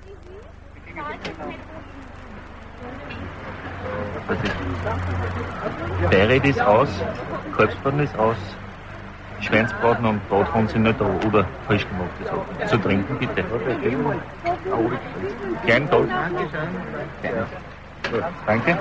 Beiret ist aus, Kalbsbraten ist aus, Schweinsbraten und Bratwurst sind nicht da oder frisch gemachte Sachen. Zu trinken bitte. Gern da. Danke.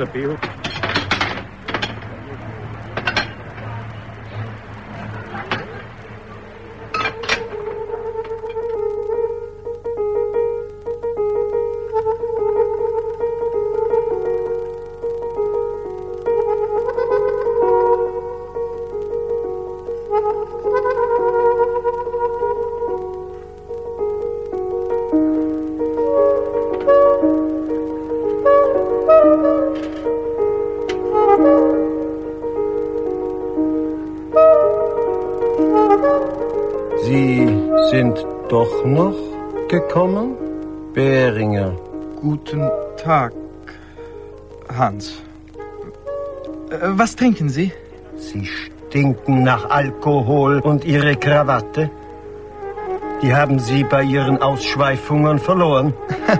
Sie sind doch noch gekommen? Beringer. Guten Tag, Hans. Was trinken Sie? Sie stinken nach Alkohol und Ihre Krawatte? Die haben Sie bei Ihren Ausschweifungen verloren.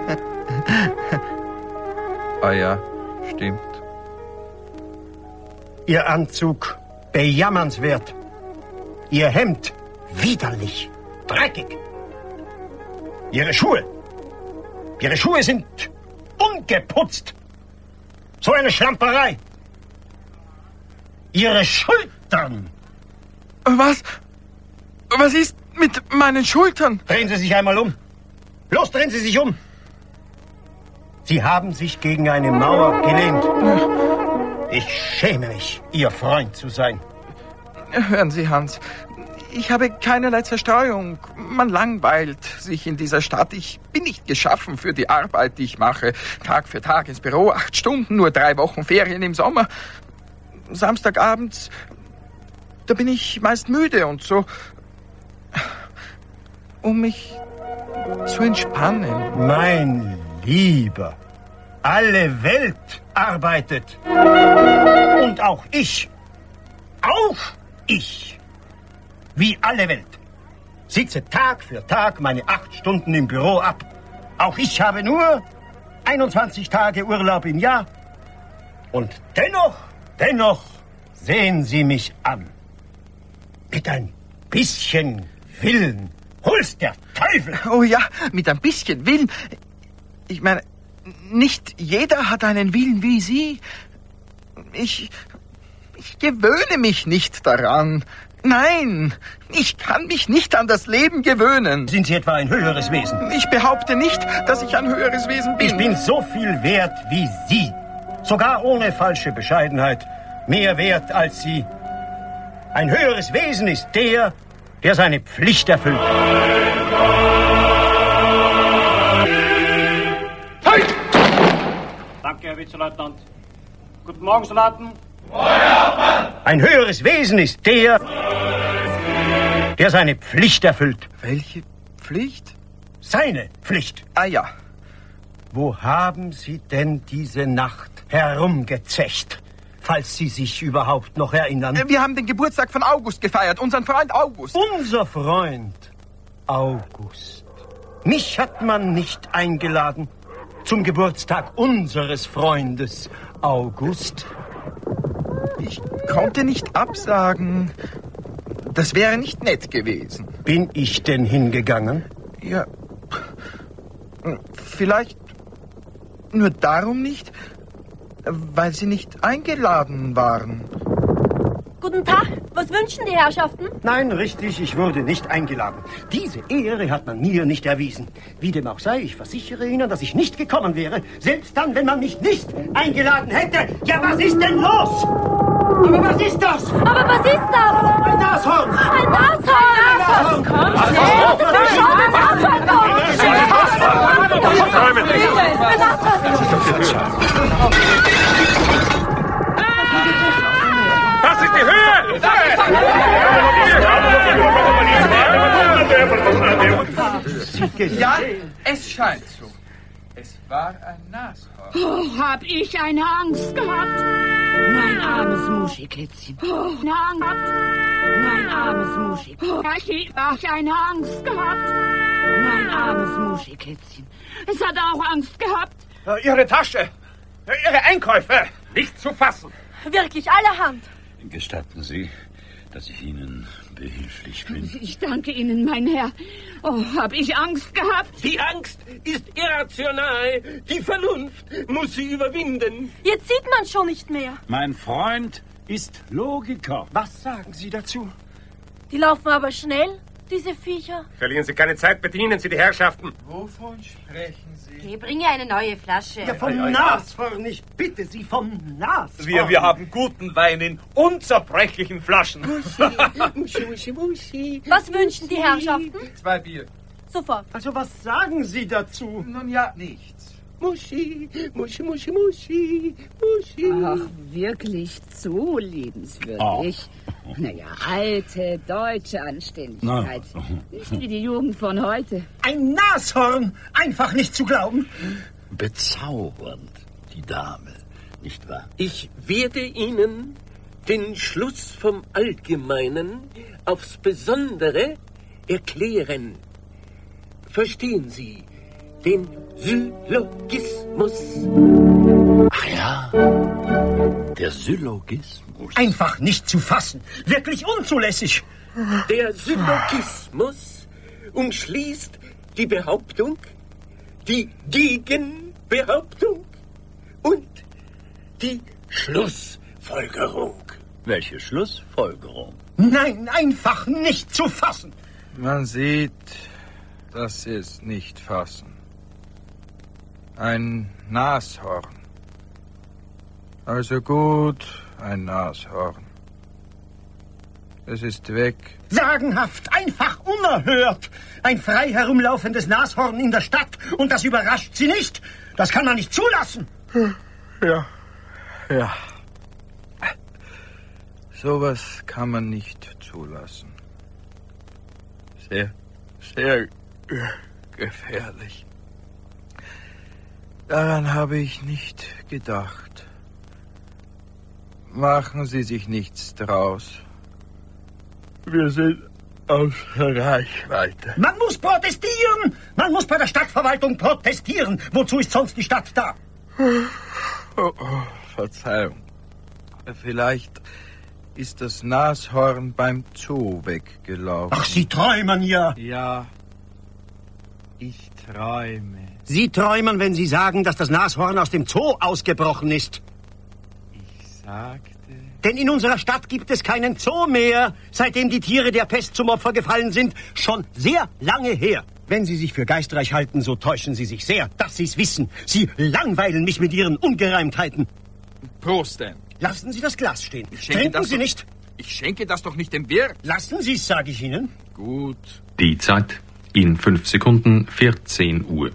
Ah ja, stimmt. Ihr Anzug bejammernswert. Ihr Hemd widerlich, dreckig. Ihre Schuhe sind ungeputzt. So eine Schlamperei. Ihre Schultern. Was ist mit meinen Schultern? Drehen Sie sich einmal um. Los, drehen Sie sich um. Sie haben sich gegen eine Mauer gelehnt. Ich schäme mich, Ihr Freund zu sein. Hören Sie, Hans, ich habe keinerlei Zerstreuung. Man langweilt sich in dieser Stadt. Ich bin nicht geschaffen für die Arbeit, die ich mache. Tag für Tag ins Büro, 8 Stunden, nur 3 Wochen Ferien im Sommer. Samstagabends, da bin ich meist müde und so. Um mich zu entspannen. Mein Lieber, alle Welt arbeitet. Und auch ich. Wie alle Welt. Sitze Tag für Tag meine 8 Stunden im Büro ab. Auch ich habe nur 21 Tage Urlaub im Jahr. Und dennoch sehen Sie mich an. Mit ein bisschen Willen hol's der Teufel. Oh ja, mit ein bisschen Willen. Ich meine, nicht jeder hat einen Willen wie Sie. Ich gewöhne mich nicht daran. Nein, ich kann mich nicht an das Leben gewöhnen. Sind Sie etwa ein höheres Wesen? Ich behaupte nicht, dass ich ein höheres Wesen bin. Ich bin so viel wert wie Sie. Sogar ohne falsche Bescheidenheit. Mehr wert als Sie. Ein höheres Wesen ist der seine Pflicht erfüllt. Hey! Danke, Herr Vizeleutnant. Guten Morgen, Soldaten. Ein höheres Wesen ist der seine Pflicht erfüllt. Welche Pflicht? Seine Pflicht. Ah ja. Wo haben Sie denn diese Nacht herumgezecht? Falls Sie sich überhaupt noch erinnern. Wir haben den Geburtstag von August gefeiert, unseren Freund August. Unser Freund August. Mich hat man nicht eingeladen zum Geburtstag unseres Freundes August. Ich konnte nicht absagen. Das wäre nicht nett gewesen. Bin ich denn hingegangen? Ja, vielleicht nur darum nicht, weil Sie nicht eingeladen waren. Guten Tag, was wünschen die Herrschaften? Nein, richtig, ich wurde nicht eingeladen. Diese Ehre hat man mir nicht erwiesen. Wie dem auch sei, ich versichere Ihnen, dass ich nicht gekommen wäre. Selbst dann, wenn man mich nicht eingeladen hätte. Ja, was ist denn los? Aber was ist das? Aber was ist das? Ein Nashorn! Ein Nashorn! Ein Das ist schon ein Das ist die Höhe! Ja, es scheint so. Es war ein Nashorn. Oh, hab ich eine Angst gehabt. Mein armes Muschikätzchen. Oh, eine Angst gehabt. Mein armes Muschi. Oh, hab ich eine Angst gehabt. Mein armes Muschikätzchen. Es hat auch Angst gehabt. Ihre Tasche, Ihre Einkäufe, nicht zu fassen. Wirklich allerhand. Gestatten Sie, dass ich Ihnen behilflich bin? Ich danke Ihnen, mein Herr. Oh, hab ich Angst gehabt? Die Angst ist irrational. Die Vernunft muss sie überwinden. Jetzt sieht man schon nicht mehr. Mein Freund ist Logiker. Was sagen Sie dazu? Die laufen aber schnell, diese Viecher. Verlieren Sie keine Zeit, bedienen Sie die Herrschaften. Wovon sprechen Sie? Geh, bringe eine neue Flasche. Ja, vom Nashorn, ich bitte Sie, vom Nashorn. Wir haben guten Wein in unzerbrechlichen Flaschen. Muschi. Was wünschen die Herrschaften? 2 Bier. Sofort. Also, was sagen Sie dazu? Nun ja, nichts. Muschi. Ach, wirklich zu liebenswürdig. Naja, alte deutsche Anständigkeit. Nicht wie die Jugend von heute. Ein Nashorn! Einfach nicht zu glauben. Bezaubernd, die Dame, nicht wahr? Ich werde Ihnen den Schluss vom Allgemeinen aufs Besondere erklären. Verstehen Sie den Syllogismus? Ach ja, der Syllogismus. Einfach nicht zu fassen. Wirklich unzulässig. Der Syllogismus umschließt die Behauptung, die Gegenbehauptung und die Schlussfolgerung. Welche Schlussfolgerung? Nein, einfach nicht zu fassen. Man sieht, dass Sie es nicht fassen. Ein Nashorn. Also gut, ein Nashorn. Es ist weg. Sagenhaft, einfach unerhört. Ein frei herumlaufendes Nashorn in der Stadt und das überrascht Sie nicht. Das kann man nicht zulassen. Ja. Sowas kann man nicht zulassen. Sehr gefährlich. Daran habe ich nicht gedacht. Machen Sie sich nichts draus. Wir sind aus Reichweite. Man muss protestieren. Man muss bei der Stadtverwaltung protestieren. Wozu ist sonst die Stadt da? Oh, Verzeihung. Vielleicht ist das Nashorn beim Zoo weggelaufen. Ach, Sie träumen ja. Ja, ich träume. Sie träumen, wenn Sie sagen, dass das Nashorn aus dem Zoo ausgebrochen ist. Ich sagte... Denn in unserer Stadt gibt es keinen Zoo mehr, seitdem die Tiere der Pest zum Opfer gefallen sind. Schon sehr lange her. Wenn Sie sich für geistreich halten, so täuschen Sie sich sehr, dass Sie es wissen. Sie langweilen mich mit Ihren Ungereimtheiten. Prost denn. Lassen Sie das Glas stehen. Trinken Sie nicht. Ich schenke das doch nicht dem Wirt. Lassen Sie es, sage ich Ihnen. Gut. Die Zeit in 5 Sekunden 14 Uhr.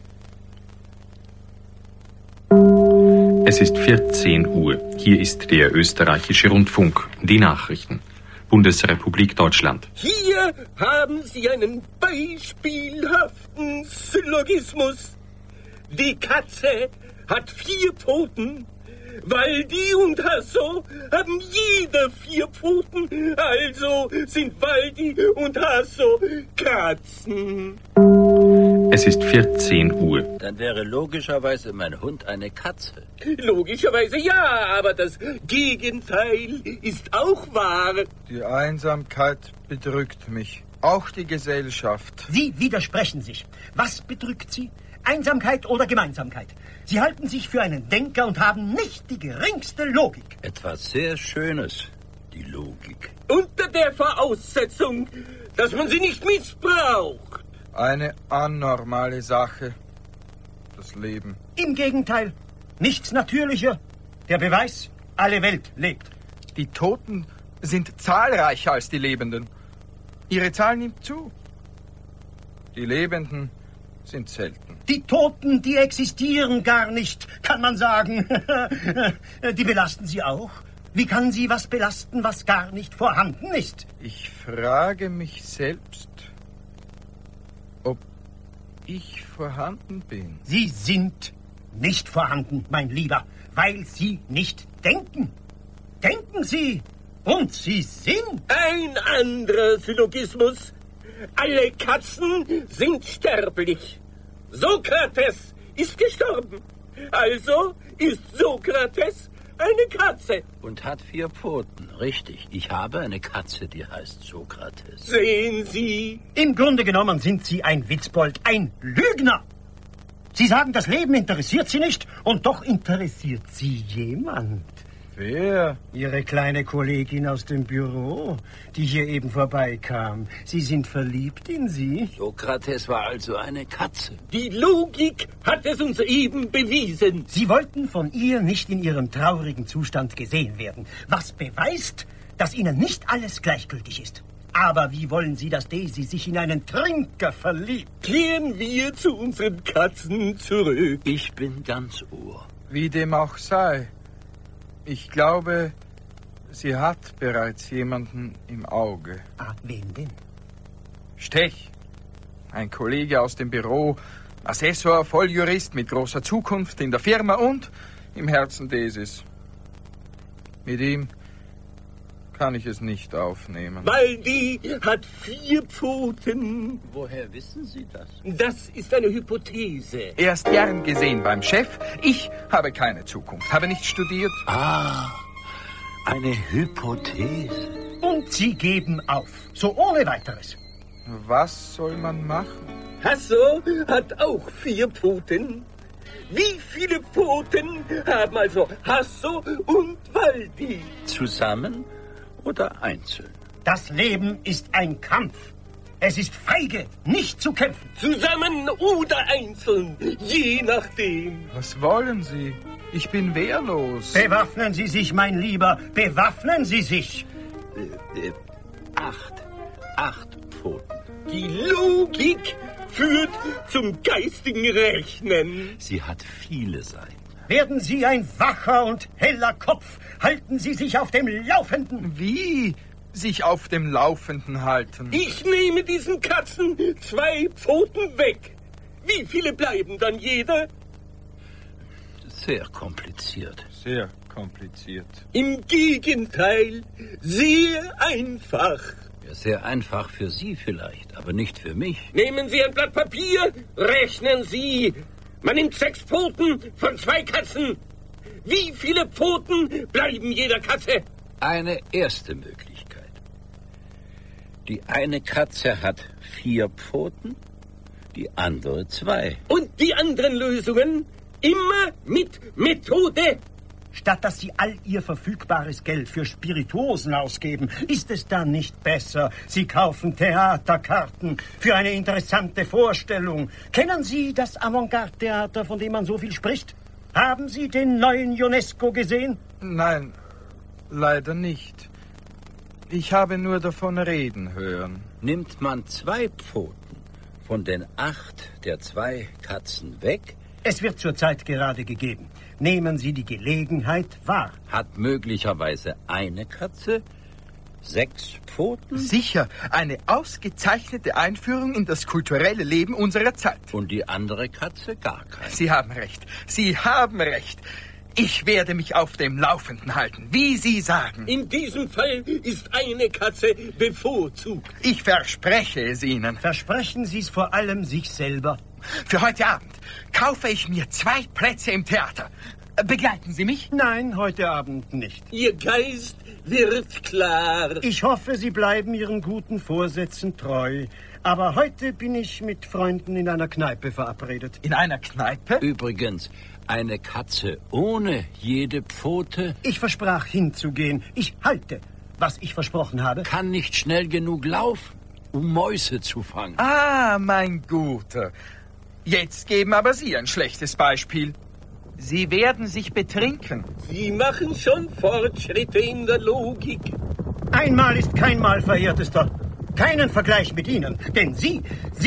Es ist 14 Uhr. Hier ist der österreichische Rundfunk. Die Nachrichten. Bundesrepublik Deutschland. Hier haben Sie einen beispielhaften Syllogismus. Die Katze hat 4 Pfoten. Waldi und Hasso haben jeder 4 Pfoten. Also sind Waldi und Hasso Katzen. Es ist 14 Uhr. Dann wäre logischerweise mein Hund eine Katze. Logischerweise ja, aber das Gegenteil ist auch wahr. Die Einsamkeit bedrückt mich. Auch die Gesellschaft. Sie widersprechen sich. Was bedrückt Sie? Einsamkeit oder Gemeinsamkeit? Sie halten sich für einen Denker und haben nicht die geringste Logik. Etwas sehr Schönes, die Logik. Unter der Voraussetzung, dass man sie nicht missbraucht. Eine anormale Sache, das Leben. Im Gegenteil, nichts natürlicher. Der Beweis, alle Welt lebt. Die Toten sind zahlreicher als die Lebenden. Ihre Zahl nimmt zu. Die Lebenden sind selten. Die Toten, die existieren gar nicht, kann man sagen. Die belasten Sie auch. Wie kann Sie was belasten, was gar nicht vorhanden ist? Ich frage mich selbst, ob ich vorhanden bin. Sie sind nicht vorhanden, mein Lieber, weil Sie nicht denken. Denken Sie, und Sie sind. Ein anderer Syllogismus. Alle Katzen sind sterblich. Sokrates ist gestorben. Also ist Sokrates eine Katze. Und hat 4 Pfoten. Richtig, ich habe eine Katze, die heißt Sokrates. Sehen Sie? Im Grunde genommen sind Sie ein Witzbold, ein Lügner. Sie sagen, das Leben interessiert Sie nicht, und doch interessiert Sie jemand. Wer? Ihre kleine Kollegin aus dem Büro, die hier eben vorbeikam. Sie sind verliebt in sie? Sokrates war also eine Katze. Die Logik hat es uns eben bewiesen. Sie wollten von ihr nicht in ihrem traurigen Zustand gesehen werden, was beweist, dass Ihnen nicht alles gleichgültig ist. Aber wie wollen Sie, dass Daisy sich in einen Trinker verliebt? Kehren wir zu unseren Katzen zurück. Ich bin ganz Ohr. Wie dem auch sei. Ich glaube, sie hat bereits jemanden im Auge. Ah, wen denn? Stech, ein Kollege aus dem Büro, Assessor, Volljurist mit großer Zukunft in der Firma und im Herzen Daisys. Mit ihm kann ich es nicht aufnehmen. Weil die hat 4 Pfoten. Woher wissen Sie das? Das ist eine Hypothese. Erst gern gesehen beim Chef. Ich habe keine Zukunft, habe nicht studiert. Ah, eine Hypothese. Und Sie geben auf, so ohne weiteres. Was soll man machen? Hasso hat auch 4 Pfoten. Wie viele Pfoten haben also Hasso und Waldi? Zusammen oder einzeln? Das Leben ist ein Kampf. Es ist feige, nicht zu kämpfen. Zusammen oder einzeln, je nachdem. Was wollen Sie? Ich bin wehrlos. Bewaffnen Sie sich, mein Lieber, bewaffnen Sie sich. 8 Pfoten. Die Logik führt zum geistigen Rechnen. Sie hat viele Seiten. Werden Sie ein wacher und heller Kopf. Halten Sie sich auf dem Laufenden. Wie sich auf dem Laufenden halten? Ich nehme diesen Katzen 2 Pfoten weg. Wie viele bleiben dann jeder? Sehr kompliziert. Sehr kompliziert. Im Gegenteil, sehr einfach. Ja, sehr einfach für Sie vielleicht, aber nicht für mich. Nehmen Sie ein Blatt Papier, rechnen Sie. Man nimmt 6 Pfoten von 2 Katzen. Wie viele Pfoten bleiben jeder Katze? Eine erste Möglichkeit. Die eine Katze hat 4 Pfoten, die andere 2. Und die anderen Lösungen immer mit Methode. Statt dass Sie all Ihr verfügbares Geld für Spirituosen ausgeben, ist es dann nicht besser, Sie kaufen Theaterkarten für eine interessante Vorstellung. Kennen Sie das Avantgarde-Theater, von dem man so viel spricht? Haben Sie den neuen Ionesco gesehen? Nein, leider nicht. Ich habe nur davon reden hören. Nimmt man 2 Pfoten von den 8 der 2 Katzen weg? Es wird zurzeit gerade gegeben. Nehmen Sie die Gelegenheit wahr. Hat möglicherweise eine Katze 6 Pfoten? Sicher, eine ausgezeichnete Einführung in das kulturelle Leben unserer Zeit. Und die andere Katze gar keine. Sie haben recht. Sie haben recht. Ich werde mich auf dem Laufenden halten, wie Sie sagen. In diesem Fall ist eine Katze bevorzugt. Ich verspreche es Ihnen. Versprechen Sie es vor allem sich selber. Für heute Abend kaufe ich mir 2 Plätze im Theater. Begleiten Sie mich? Nein, heute Abend nicht. Ihr Geist wird klar. Ich hoffe, Sie bleiben Ihren guten Vorsätzen treu. Aber heute bin ich mit Freunden in einer Kneipe verabredet. In einer Kneipe? Übrigens, eine Katze ohne jede Pfote... Ich versprach hinzugehen. Ich halte, was ich versprochen habe. Kann nicht schnell genug laufen, um Mäuse zu fangen. Ah, mein Guter. Jetzt geben aber Sie ein schlechtes Beispiel. Sie werden sich betrinken. Sie machen schon Fortschritte in der Logik. Einmal ist kein Mal, verehrtester. Keinen Vergleich mit Ihnen. Denn Sie,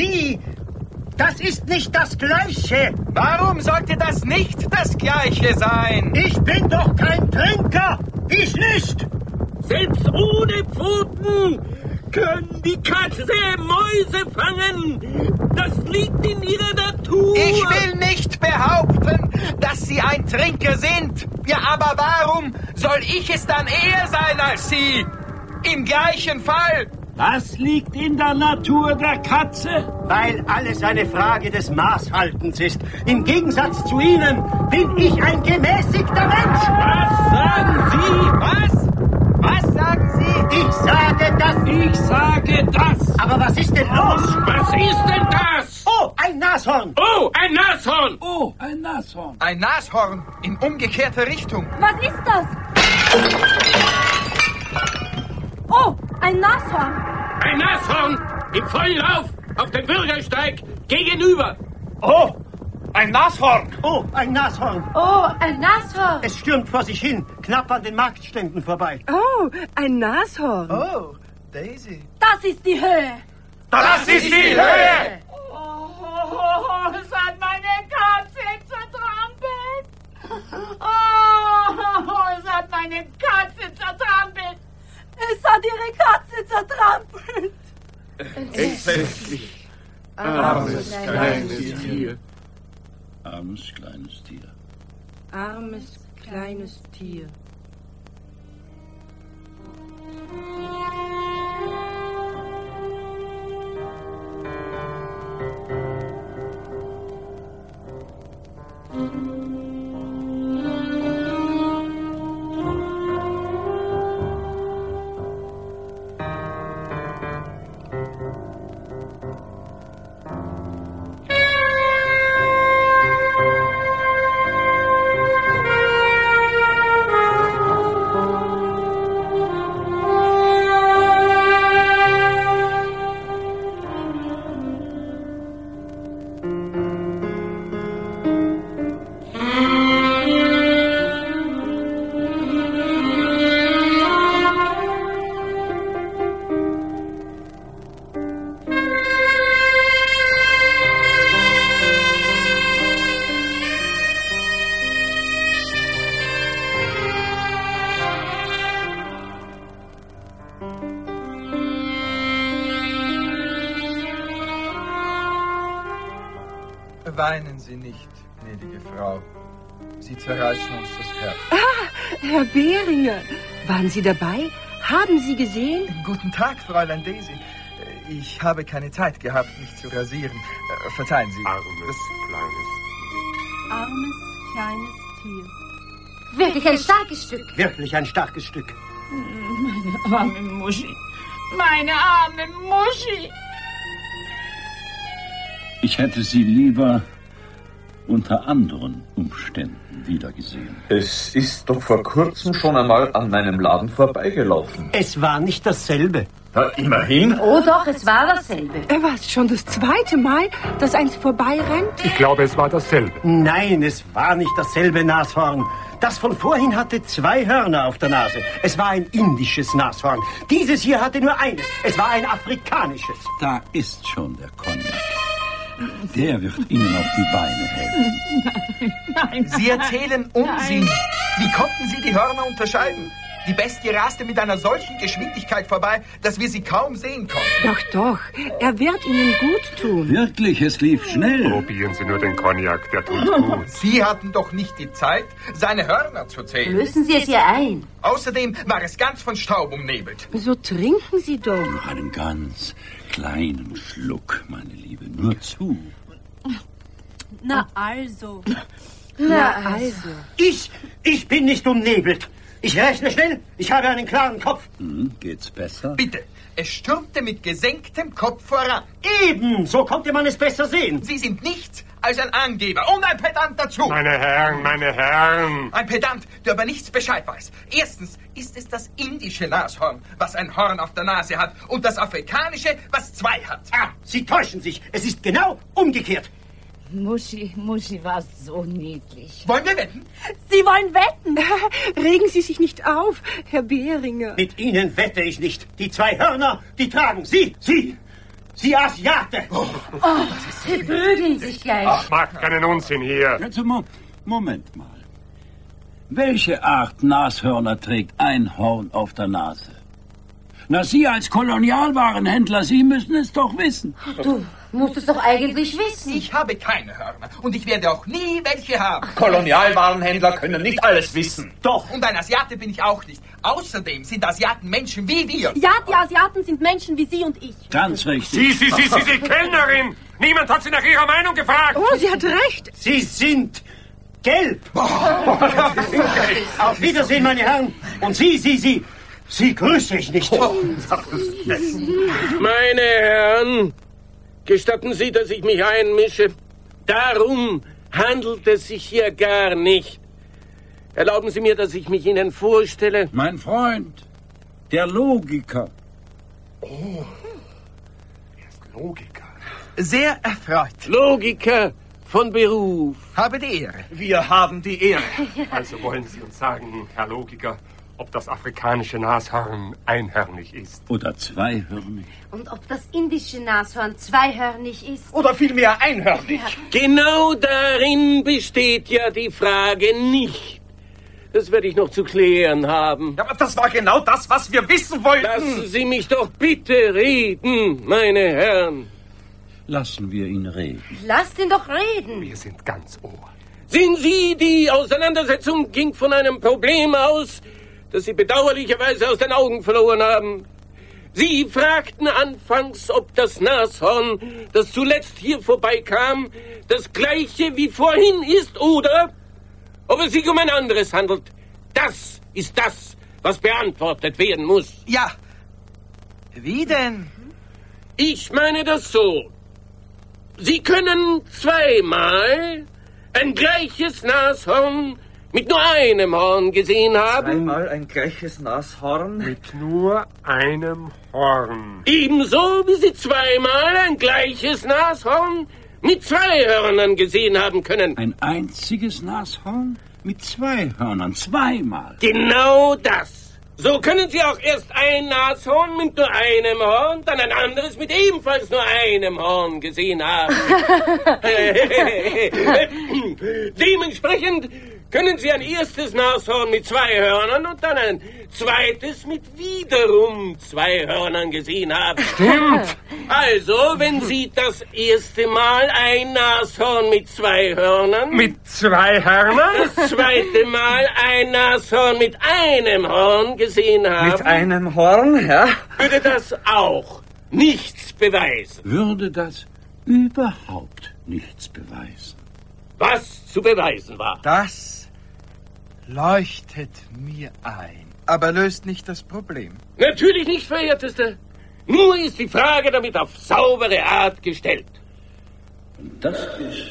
das ist nicht das Gleiche. Warum sollte das nicht das Gleiche sein? Ich bin doch kein Trinker. Ich nicht. Selbst ohne Pfoten können die Katze Mäuse fangen. Das liegt in ihrer Natur. Ich will nicht behaupten, dass Sie ein Trinker sind. Ja, aber warum soll ich es dann eher sein als Sie? Im gleichen Fall Was liegt in der Natur der Katze? Weil alles eine Frage des Maßhaltens ist. Im Gegensatz zu Ihnen bin ich ein gemäßigter Mensch. Was sagen Sie? Was? Was sagen Sie? Ich sage das. Ich sage das. Aber was ist denn los? Was ist denn das? Oh, ein Nashorn. Oh, ein Nashorn. Oh, ein Nashorn. Ein Nashorn in umgekehrter Richtung. Was ist das? Oh, ein Nashorn. Ein Nashorn im vollen Lauf auf dem Bürgersteig gegenüber. Oh, ein Nashorn. Oh, ein Nashorn. Oh, ein Nashorn. Es stürmt vor sich hin, knapp an den Marktständen vorbei. Oh, ein Nashorn. Oh, Daisy. Das ist die Höhe. Das ist die Höhe. Oh, es hat meine Katze zertrampelt. Oh, es hat meine Katze zertrampelt. Es hat ihre Katze zertrampelt. Entsetzlich. Armes kleines Tier. Armes kleines Tier. Armes kleines Tier. Weinen Sie nicht, gnädige Frau. Sie zerreißen uns das Herz. Ah, Herr Behringer, waren Sie dabei? Haben Sie gesehen? Guten Tag, Fräulein Daisy. Ich habe keine Zeit gehabt, mich zu rasieren. Verzeihen Sie. Armes, kleines Tier. Wirklich ein starkes Stück. Wirklich ein starkes Stück. Meine arme Muschi. Meine arme Muschi. Ich hätte sie lieber unter anderen Umständen wiedergesehen. Es ist doch vor kurzem schon einmal an meinem Laden vorbeigelaufen. Es war nicht dasselbe. Ja, immerhin. Oh doch, es war dasselbe. War es schon das zweite Mal, dass eins vorbeirennt? Ich glaube, es war dasselbe. Nein, es war nicht dasselbe Nashorn. Das von vorhin hatte 2 Hörner auf der Nase. Es war ein indisches Nashorn. Dieses hier hatte nur eines. Es war ein afrikanisches. Da ist schon der Cognac. Der wird Ihnen auf die Beine helfen. Nein. Sie erzählen Unsinn. Wie konnten Sie die Hörner unterscheiden? Die Bestie raste mit einer solchen Geschwindigkeit vorbei, dass wir sie kaum sehen konnten. Doch, er wird Ihnen gut tun. Wirklich, es lief schnell. Probieren Sie nur den Cognac, der tut gut. Sie hatten doch nicht die Zeit, seine Hörner zu zählen. Lösen Sie es ihr ein. Außerdem war es ganz von Staub umnebelt. So trinken Sie doch. Noch einen ganz kleinen Schluck, meine Liebe. Nur zu. Na also. Ich bin nicht umnebelt. Ich rechne schnell. Ich habe einen klaren Kopf. Geht's besser? Bitte, es stürmte mit gesenktem Kopf voran. Eben, so konnte man es besser sehen. Sie sind nichts als ein Angeber und ein Pedant dazu. Meine Herren. Ein Pedant, der über nichts Bescheid weiß. Erstens ist es das indische Nashorn, was ein Horn auf der Nase hat, und das afrikanische, was 2 hat. Ah, Sie täuschen sich. Es ist genau umgekehrt. Muschi war so niedlich. Wollen wir wetten? Sie wollen wetten? Regen Sie sich nicht auf, Herr Behringer. Mit Ihnen wette ich nicht. Die 2 Hörner, die tragen Sie Asiate. Sie prügeln sich gleich. Ach, macht keinen Unsinn hier. Also, Moment mal. Welche Art Nashörner trägt ein Horn auf der Nase? Na, Sie als Kolonialwarenhändler, Sie müssen es doch wissen. Du musst es doch eigentlich wissen. Ich habe keine Hörner und ich werde auch nie welche haben. Kolonialwarenhändler können nicht alles wissen. Doch. Und ein Asiate bin ich auch nicht. Außerdem sind Asiaten Menschen wie wir. Ja, die Asiaten sind Menschen wie Sie und ich. Ganz richtig. Sie, Kellnerin! Niemand hat Sie nach Ihrer Meinung gefragt. Oh, sie hat recht. Sie sind gelb. Auf Wiedersehen, meine Herren. Und Sie grüße ich nicht. Meine Herren, gestatten Sie, dass ich mich einmische? Darum handelt es sich hier gar nicht. Erlauben Sie mir, dass ich mich Ihnen vorstelle. Mein Freund, der Logiker. Oh, er ist Logiker. Sehr erfreut. Logiker von Beruf. Habe die Ehre. Wir haben die Ehre. Also wollen Sie uns sagen, Herr Logiker, ob das afrikanische Nashorn einhörnig ist? Oder zweihörnig? Und ob das indische Nashorn zweihörnig ist? Oder vielmehr einhörnig? Genau darin besteht ja die Frage nicht. Das werde ich noch zu klären haben. Ja, aber das war genau das, was wir wissen wollten. Lassen Sie mich doch bitte reden, meine Herren. Lassen wir ihn reden. Lasst ihn doch reden. Wir sind ganz Ohr. Sehen Sie, die Auseinandersetzung ging von einem Problem aus, das Sie bedauerlicherweise aus den Augen verloren haben. Sie fragten anfangs, ob das Nashorn, das zuletzt hier vorbeikam, das gleiche wie vorhin ist oder ob es sich um ein anderes handelt. Das ist das, was beantwortet werden muss. Ja. Wie denn? Ich meine das so. Sie können zweimal ein gleiches Nashorn mit nur einem Horn gesehen haben. Zweimal ein gleiches Nashorn? Mit nur einem Horn. Ebenso wie Sie zweimal ein gleiches Nashorn mit zwei Hörnern gesehen haben können. Ein einziges Nashorn mit zwei Hörnern, zweimal. Genau das. So können Sie auch erst ein Nashorn mit nur einem Horn, dann ein anderes mit ebenfalls nur einem Horn gesehen haben. Dementsprechend können Sie ein erstes Nashorn mit zwei Hörnern und dann ein zweites mit wiederum zwei Hörnern gesehen haben. Stimmt. Also, wenn Sie das erste Mal ein Nashorn mit zwei Hörnern... Mit zwei Hörnern? Das zweite Mal ein Nashorn mit einem Horn gesehen haben... Mit einem Horn, ja? Würde das auch nichts beweisen. Würde das überhaupt nichts beweisen. Was zu beweisen war. Das leuchtet mir ein, aber löst nicht das Problem. Natürlich nicht, Verehrtester. Nur ist die Frage damit auf saubere Art gestellt. Und das ist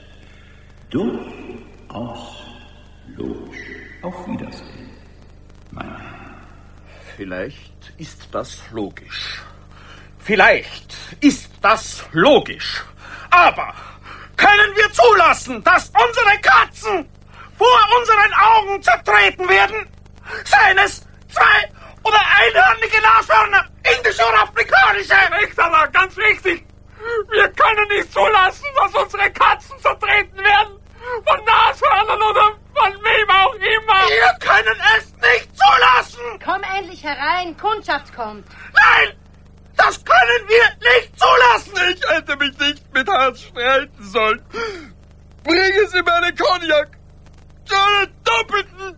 durchaus logisch. Auf Wiedersehen, meine Herren. Vielleicht ist das logisch. Vielleicht ist das logisch. Aber können wir zulassen, dass unsere Katzen vor unseren Augen zertreten werden? Seien es zwei- oder einhörnige Nashörner, indische oder afrikanische? Richterler, ganz richtig. Wir können nicht zulassen, dass unsere Katzen zertreten werden. Von Nashörnern oder von wem auch immer. Wir können es nicht zulassen. Komm endlich herein, Kundschaft kommt. Nein, das können wir nicht zulassen. Ich hätte mich nicht mit Hans streiten sollen. Bringen Sie mir einen Cognac. So einen doppelten.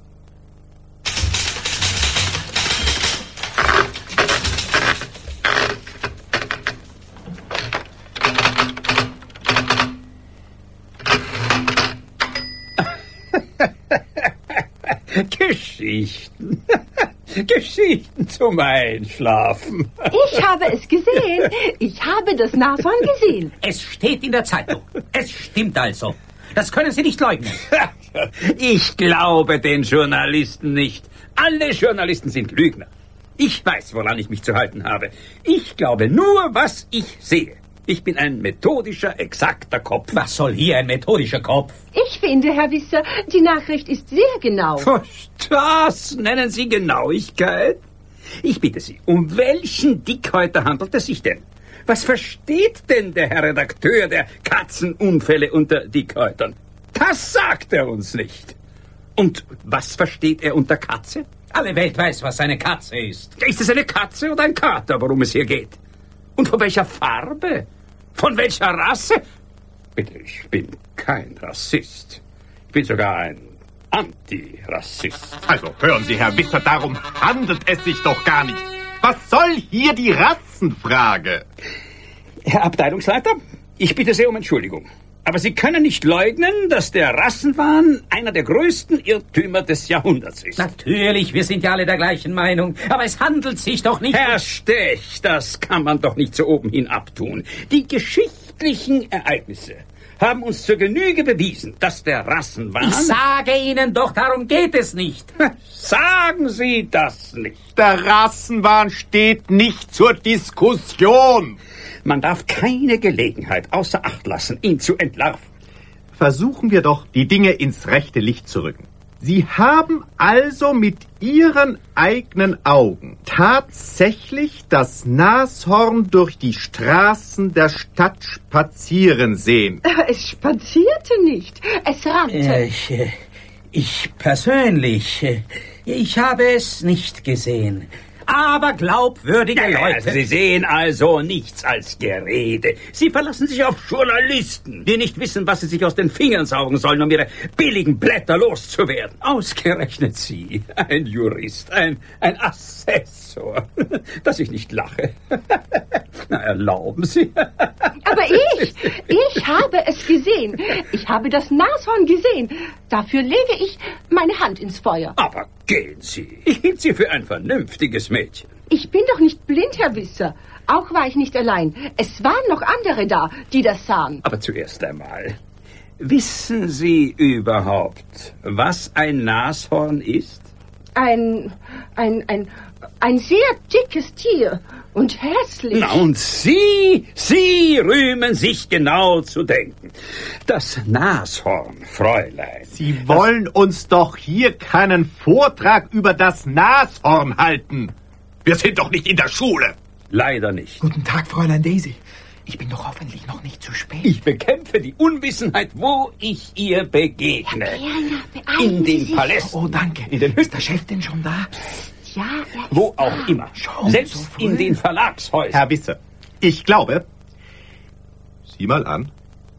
Geschichten. Geschichten zum Einschlafen. Ich habe es gesehen. Ich habe das Nashorn gesehen. Es steht in der Zeitung. Es stimmt also. Das können Sie nicht leugnen. Ich glaube den Journalisten nicht. Alle Journalisten sind Lügner. Ich weiß, woran ich mich zu halten habe. Ich glaube nur, was ich sehe. Ich bin ein methodischer, exakter Kopf. Was soll hier ein methodischer Kopf? Ich finde, Herr Wisser, die Nachricht ist sehr genau. Das nennen Sie Genauigkeit? Ich bitte Sie, um welchen Dickhäuter handelt es sich denn? Was versteht denn der Herr Redakteur der Katzenunfälle unter Dickhäutern? Das sagt er uns nicht. Und was versteht er unter Katze? Alle Welt weiß, was eine Katze ist. Ist es eine Katze oder ein Kater, worum es hier geht? Und von welcher Farbe? Von welcher Rasse? Bitte, ich bin kein Rassist. Ich bin sogar ein Antirassist. Also hören Sie, Herr Wisser, darum handelt es sich doch gar nicht. Was soll hier die Rassenfrage? Herr Abteilungsleiter, ich bitte sehr um Entschuldigung. Aber Sie können nicht leugnen, dass der Rassenwahn einer der größten Irrtümer des Jahrhunderts ist. Natürlich, wir sind ja alle der gleichen Meinung. Aber es handelt sich doch nicht... Herr Stech, das kann man doch nicht so oben hin abtun. Die geschichtlichen Ereignisse haben uns zur Genüge bewiesen, dass der Rassenwahn... Ich sage Ihnen doch, darum geht es nicht. Sagen Sie das nicht. Der Rassenwahn steht nicht zur Diskussion. Man darf keine Gelegenheit außer Acht lassen, ihn zu entlarven. Versuchen wir doch, die Dinge ins rechte Licht zu rücken. Sie haben also mit Ihren eigenen Augen tatsächlich das Nashorn durch die Straßen der Stadt spazieren sehen. Es spazierte nicht, es rannte. Ich persönlich, ich habe es nicht gesehen. Aber glaubwürdige Leute... Sie sehen also nichts als Gerede. Sie verlassen sich auf Journalisten, die nicht wissen, was sie sich aus den Fingern saugen sollen, um ihre billigen Blätter loszuwerden. Ausgerechnet Sie, ein Jurist, ein Assessor, dass ich nicht lache. Na, erlauben Sie. Aber ich habe es gesehen. Ich habe das Nashorn gesehen. Dafür lege ich meine Hand ins Feuer. Aber gehen Sie. Ich hielt Sie für ein vernünftiges Mädchen. Ich bin doch nicht blind, Herr Wisser. Auch war ich nicht allein. Es waren noch andere da, die das sahen. Aber zuerst einmal, wissen Sie überhaupt, was ein Nashorn ist? Ein sehr dickes Tier und hässlich. Na, und Sie rühmen sich genau zu denken. Das Nashorn, Fräulein. Sie wollen uns doch hier keinen Vortrag über das Nashorn halten. Wir sind doch nicht in der Schule. Leider nicht. Guten Tag, Fräulein Daisy. Ich bin doch hoffentlich noch nicht zu spät. Ich bekämpfe die Unwissenheit, wo ich ihr begegne. In den Palästen. Oh, danke. In den Ist der Chef denn schon da? Ja, wo auch immer. Schon selbst so in den Verlagshäusern. Herr Wisser, ich glaube, sieh mal an,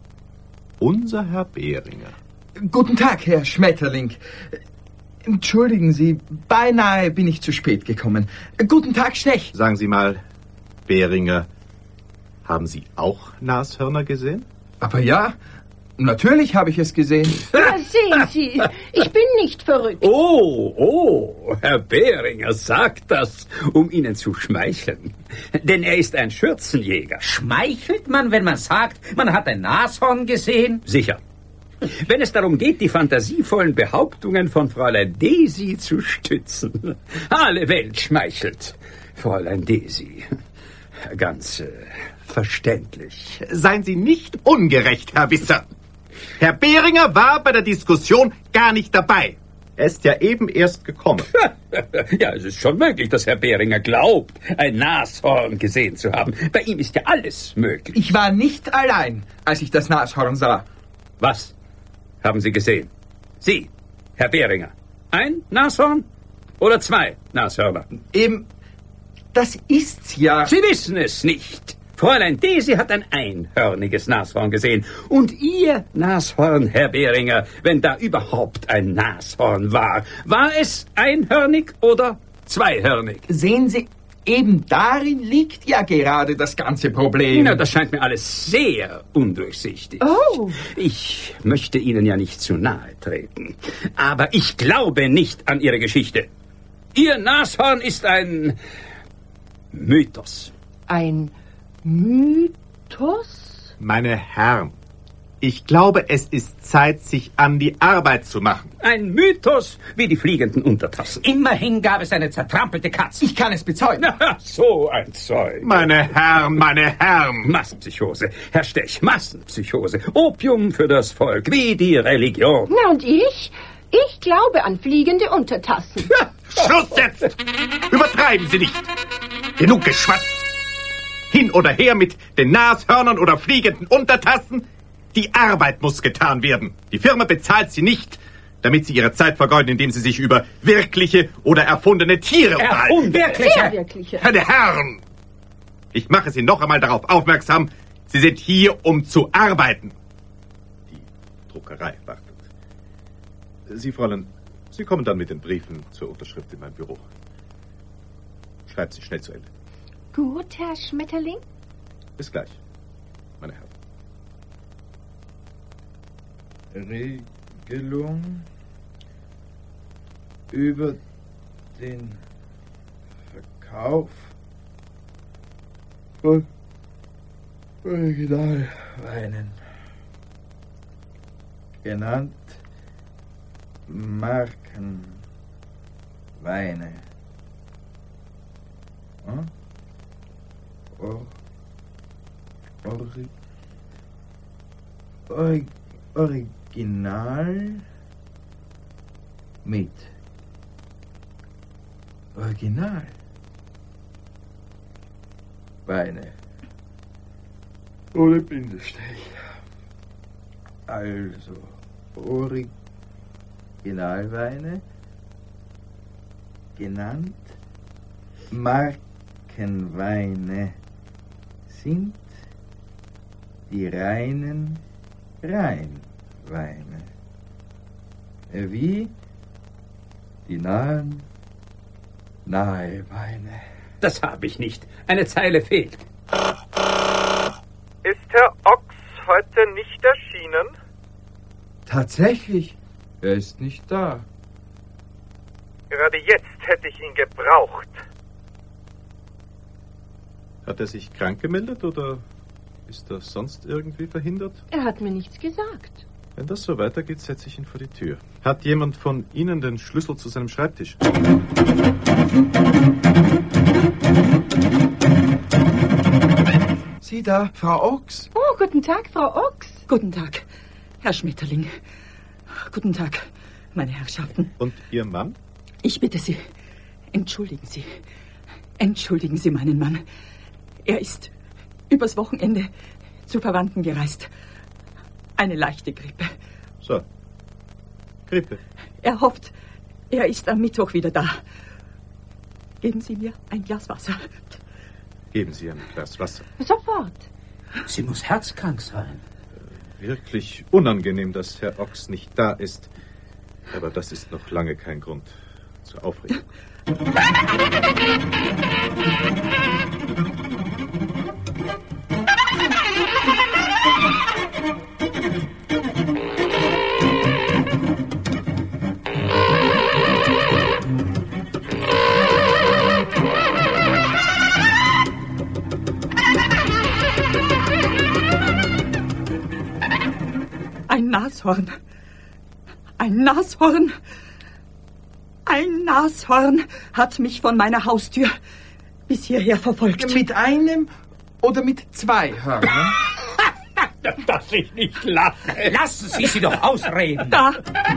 unser Herr Behringer. Guten Tag, Herr Schmetterling. Entschuldigen Sie, beinahe bin ich zu spät gekommen. Guten Tag, Stech. Sagen Sie mal, Behringer, haben Sie auch Nashörner gesehen? Aber ja, natürlich habe ich es gesehen. Ja, sehen Sie, ich bin nicht verrückt. Oh, Herr Behringer sagt das, um Ihnen zu schmeicheln. Denn er ist ein Schürzenjäger. Schmeichelt man, wenn man sagt, man hat ein Nashorn gesehen? Sicher. Wenn es darum geht, die fantasievollen Behauptungen von Fräulein Daisy zu stützen. Alle Welt schmeichelt Fräulein Daisy. Ganz verständlich. Seien Sie nicht ungerecht, Herr Wisser. Herr Behringer war bei der Diskussion gar nicht dabei. Er ist ja eben erst gekommen. Ja, es ist schon möglich, dass Herr Behringer glaubt, ein Nashorn gesehen zu haben. Bei ihm ist ja alles möglich. Ich war nicht allein, als ich das Nashorn sah. Was haben Sie gesehen? Sie, Herr Behringer. Ein Nashorn oder zwei Nashörner? Eben, das ist's ja. Sie wissen es nicht. Fräulein Daisy hat ein einhörniges Nashorn gesehen. Und Ihr Nashorn, Herr Behringer, wenn da überhaupt ein Nashorn war es einhörnig oder zweihörnig? Sehen Sie, eben darin liegt ja gerade das ganze Problem. Na, das scheint mir alles sehr undurchsichtig. Oh. Ich möchte Ihnen ja nicht zu nahe treten. Aber ich glaube nicht an Ihre Geschichte. Ihr Nashorn ist ein Mythos. Ein Mythos? Meine Herren, ich glaube, es ist Zeit, sich an die Arbeit zu machen. Ein Mythos wie die fliegenden Untertassen. Immerhin gab es eine zertrampelte Katze. Ich kann es bezeugen. Na, so ein Zeug. Meine Herren. Massenpsychose. Herr Stech, Massenpsychose. Opium für das Volk, wie die Religion. Na, und ich? Ich glaube an fliegende Untertassen. Ja, Schluss jetzt! Übertreiben Sie nicht! Genug geschwatzt! Hin oder her mit den Nashörnern oder fliegenden Untertassen. Die Arbeit muss getan werden. Die Firma bezahlt Sie nicht, damit Sie Ihre Zeit vergeuden, indem Sie sich über wirkliche oder erfundene Tiere unterhalten. Wirkliche. Meine Herren! Ich mache Sie noch einmal darauf aufmerksam, Sie sind hier, um zu arbeiten. Die Druckerei wartet. Sie, Fräulein, Sie kommen dann mit den Briefen zur Unterschrift in mein Büro. Schreibt sie schnell zu Ende. Gut, Herr Schmetterling. Bis gleich, meine Herren. Regelung über den Verkauf von Originalweinen, genannt Markenweine. Original mit Original Weine ohne Bindestrich. Also Originalweine, genannt Markenweine, sind die reinen Rheinweine, wie die nahen Naheweine. Das habe ich nicht. Eine Zeile fehlt. Ist Herr Ochs heute nicht erschienen? Tatsächlich, er ist nicht da. Gerade jetzt hätte ich ihn gebraucht. Hat er sich krank gemeldet oder ist er sonst irgendwie verhindert? Er hat mir nichts gesagt. Wenn das so weitergeht, setze ich ihn vor die Tür. Hat jemand von Ihnen den Schlüssel zu seinem Schreibtisch? Sie da, Frau Ochs? Oh, guten Tag, Frau Ochs. Guten Tag, Herr Schmetterling. Guten Tag, meine Herrschaften. Und Ihr Mann? Ich bitte Sie, entschuldigen Sie. Entschuldigen Sie meinen Mann. Er ist übers Wochenende zu Verwandten gereist. Eine leichte Grippe. So. Grippe. Er hofft, er ist am Mittwoch wieder da. Geben Sie mir ein Glas Wasser. Geben Sie ein Glas Wasser. Sofort. Sie muss herzkrank sein. Wirklich unangenehm, dass Herr Ochs nicht da ist. Aber das ist noch lange kein Grund zur Aufregung. Ein Nashorn. Ein Nashorn. Ein Nashorn hat mich von meiner Haustür bis hierher verfolgt. Mit einem oder mit zwei Hörnern? Dass ich nicht lache. Lassen Sie sie doch ausreden. Da.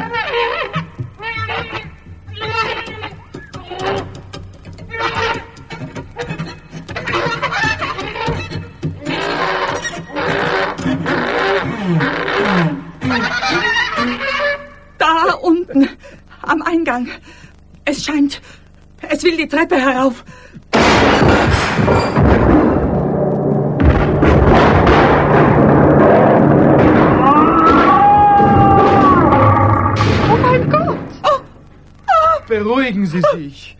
Da unten, am Eingang. Es scheint, es will die Treppe herauf. Oh mein Gott! Beruhigen Sie sich.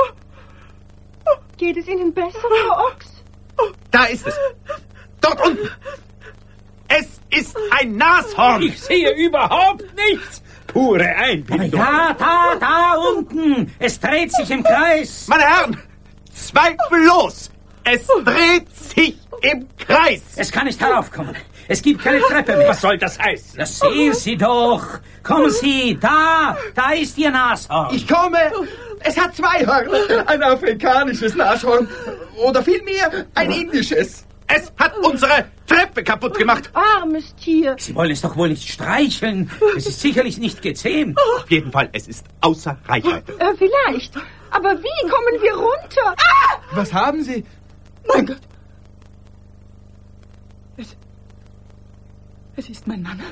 Geht es Ihnen besser, Frau Ochs? Da ist es. Dort unten. Es ist ein Nashorn. Ich sehe überhaupt nichts. Pure Einbildung. Ja, da unten. Es dreht sich im Kreis. Meine Herren, zweifellos. Es dreht sich im Kreis. Es kann nicht heraufkommen. Es gibt keine Treppe mehr. Was soll das heißen? Das sehen Sie doch. Kommen Sie, da ist Ihr Nashorn. Ich komme. Es hat zwei Hörner. Ein afrikanisches Nashorn. Oder vielmehr ein indisches. Es hat unsere Treppe kaputt gemacht. Armes Tier. Sie wollen es doch wohl nicht streicheln. Es ist sicherlich nicht gezähmt. Auf jeden Fall, es ist außer Reichweite. Vielleicht. Aber wie kommen wir runter? Was haben Sie? Mein Gott. Es ist mein Mann.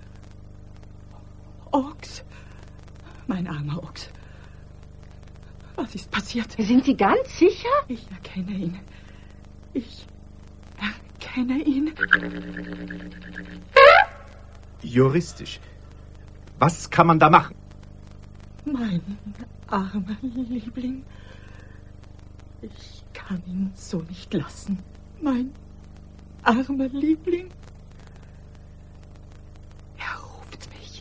Ochs. Mein armer Ochs. Was ist passiert? Sind Sie ganz sicher? Ich erkenne ihn. Ich erkenne ihn. Juristisch. Was kann man da machen? Mein armer Liebling. Ich kann ihn so nicht lassen. Mein armer Liebling. Er ruft mich.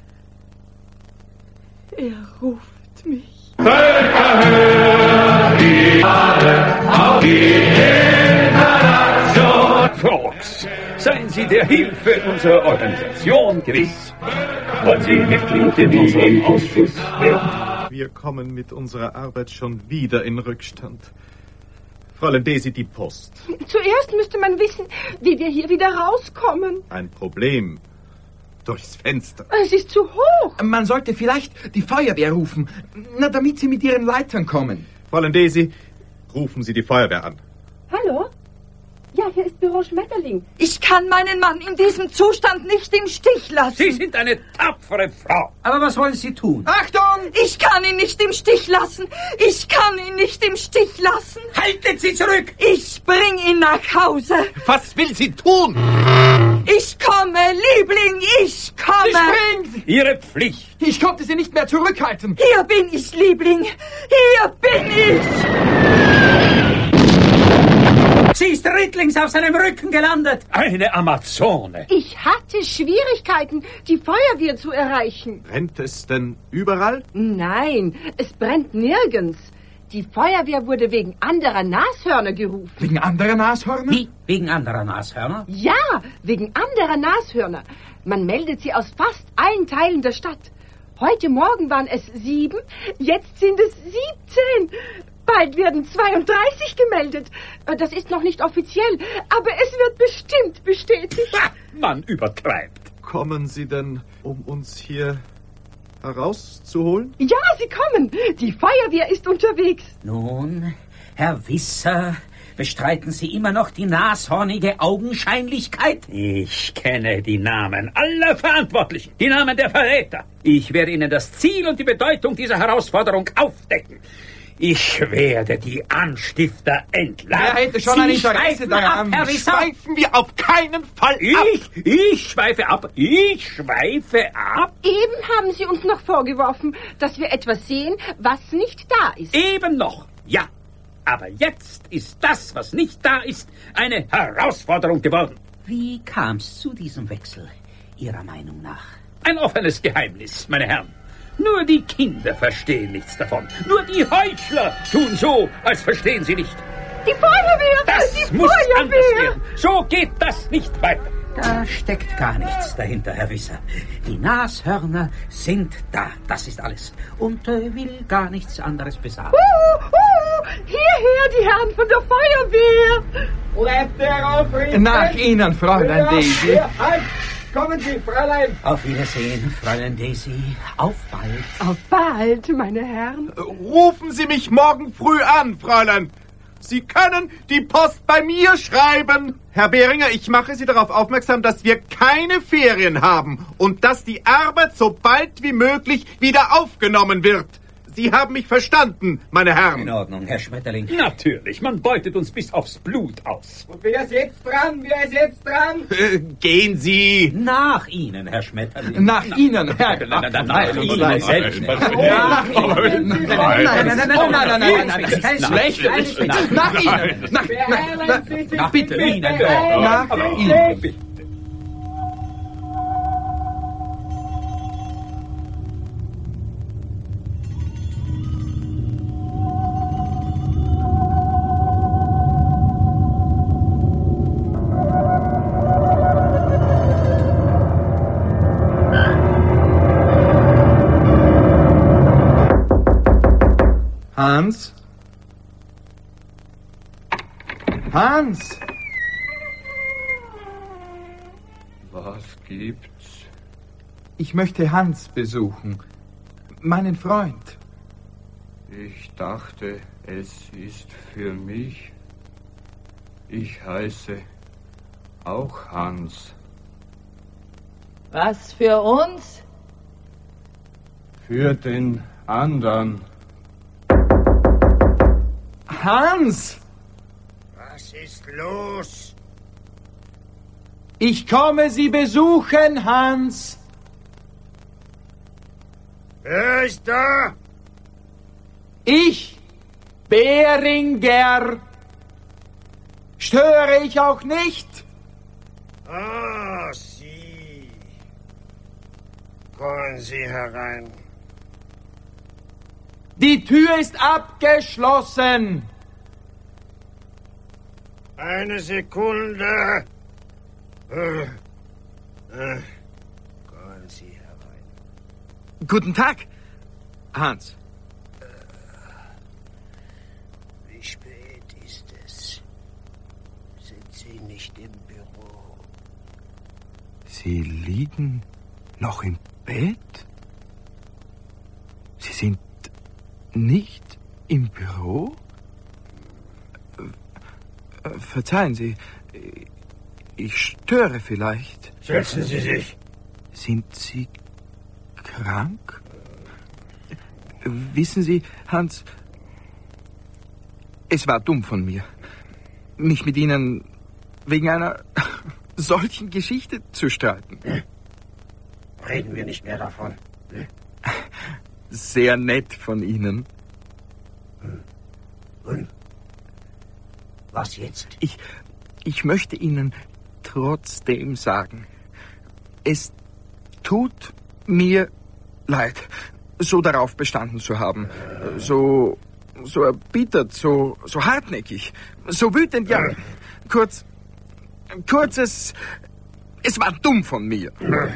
Er ruft mich. Völker hören, die alle auf die Internation. Fuchs, seien Sie der Hilfe unserer Organisation gewiss. Wollen Sie Mitglied in unserem Ausschuss werden? Wir kommen mit unserer Arbeit schon wieder in Rückstand. Fräulein Daisy, die Post. Zuerst müsste man wissen, wie wir hier wieder rauskommen. Ein Problem. Durchs Fenster. Es ist zu hoch. Man sollte vielleicht die Feuerwehr rufen, damit sie mit ihren Leitern kommen. Fräulein Daisy, rufen Sie die Feuerwehr an. Hallo? Ja, hier ist Büro Schmetterling. Ich kann meinen Mann in diesem Zustand nicht im Stich lassen. Sie sind eine tapfere Frau. Aber was wollen Sie tun? Achtung! Ich kann ihn nicht im Stich lassen. Ich kann ihn nicht im Stich lassen. Haltet Sie zurück! Ich bring ihn nach Hause. Was will sie tun? Ich komme, Liebling, ich komme. Sie springt! Ihre Pflicht. Ich konnte sie nicht mehr zurückhalten. Hier bin ich, Liebling. Hier bin ich. Sie ist rittlings auf seinem Rücken gelandet. Eine Amazone. Ich hatte Schwierigkeiten, die Feuerwehr zu erreichen. Brennt es denn überall? Nein, es brennt nirgends. Die Feuerwehr wurde wegen anderer Nashörner gerufen. Wegen anderer Nashörner? Wie? Wegen anderer Nashörner? Ja, wegen anderer Nashörner. Man meldet sie aus fast allen Teilen der Stadt. Heute Morgen waren es 7, jetzt sind es 17. Bald werden 32 gemeldet. Das ist noch nicht offiziell, aber es wird bestimmt bestätigt. Ha, man übertreibt. Kommen Sie denn, um uns hier herauszuholen? Ja, sie kommen. Die Feuerwehr ist unterwegs. Nun, Herr Wisser, bestreiten Sie immer noch die nashornige Augenscheinlichkeit? Ich kenne die Namen aller Verantwortlichen, die Namen der Verräter. Ich werde Ihnen das Ziel und die Bedeutung dieser Herausforderung aufdecken. Ich werde die Anstifter entladen. Er hätte schon ein Interesse daran. Schweifen wir auf keinen Fall ab. Ich schweife ab. Ich schweife ab. Eben haben Sie uns noch vorgeworfen, dass wir etwas sehen, was nicht da ist. Eben noch, ja. Aber jetzt ist das, was nicht da ist, eine Herausforderung geworden. Wie kam es zu diesem Wechsel, Ihrer Meinung nach? Ein offenes Geheimnis, meine Herren. Nur die Kinder verstehen nichts davon. Nur die Heuchler tun so, als verstehen sie nicht. Die Feuerwehr! Das die muss Feuerwehr! anders werden. So geht das nicht weiter. Da steckt gar nichts dahinter, Herr Wisser. Die Nashörner sind da, das ist alles. Und will gar nichts anderes besagen. Hierher, die Herren von der Feuerwehr! Bleibt der aufrichten! Nach Ihnen, Fräulein Daisy. Halt! Kommen Sie, Fräulein! Auf Wiedersehen, Fräulein Daisy. Auf bald. Auf bald, meine Herren. Rufen Sie mich morgen früh an, Fräulein. Sie können die Post bei mir schreiben. Herr Behringer, ich mache Sie darauf aufmerksam, dass wir keine Ferien haben und dass die Arbeit so bald wie möglich wieder aufgenommen wird. Sie haben mich verstanden, meine Herren. In Ordnung, Herr Schmetterling. Natürlich, man beutet uns bis aufs Blut aus. Und wer ist jetzt dran? Wer ist jetzt dran? Gehen Sie. Nach Ihnen, Herr Schmetterling. Nach Ihnen, Herr. Nach Ihnen selbst. Nach Ihnen. Nein. Schlecht. Nach Ihnen. Nach bitte. Nach Ihnen. Hans? Hans? Was gibt's? Ich möchte Hans besuchen. Meinen Freund. Ich dachte, es ist für mich. Ich heiße auch Hans. Was für uns? Für den anderen. Hans! Was ist los? Ich komme Sie besuchen, Hans. Wer ist da? Ich, Beringer. Störe ich auch nicht? Ah, Sie. Kommen Sie herein. Die Tür ist abgeschlossen. Eine Sekunde. Kommen Sie herein. Guten Tag, Hans. Wie spät ist es? Sind Sie nicht im Büro? Sie liegen noch im Bett? Sie sind nicht im Büro? Verzeihen Sie, ich störe vielleicht. Setzen Sie sich. Sind Sie krank? Wissen Sie, Hans, es war dumm von mir, mich mit Ihnen wegen einer solchen Geschichte zu streiten. Reden wir nicht mehr davon. Sehr nett von Ihnen. Und? Was jetzt? Ich möchte Ihnen trotzdem sagen, es tut mir leid, so darauf bestanden zu haben, so erbittert, so hartnäckig, so wütend, ja, kurz, es war dumm von mir.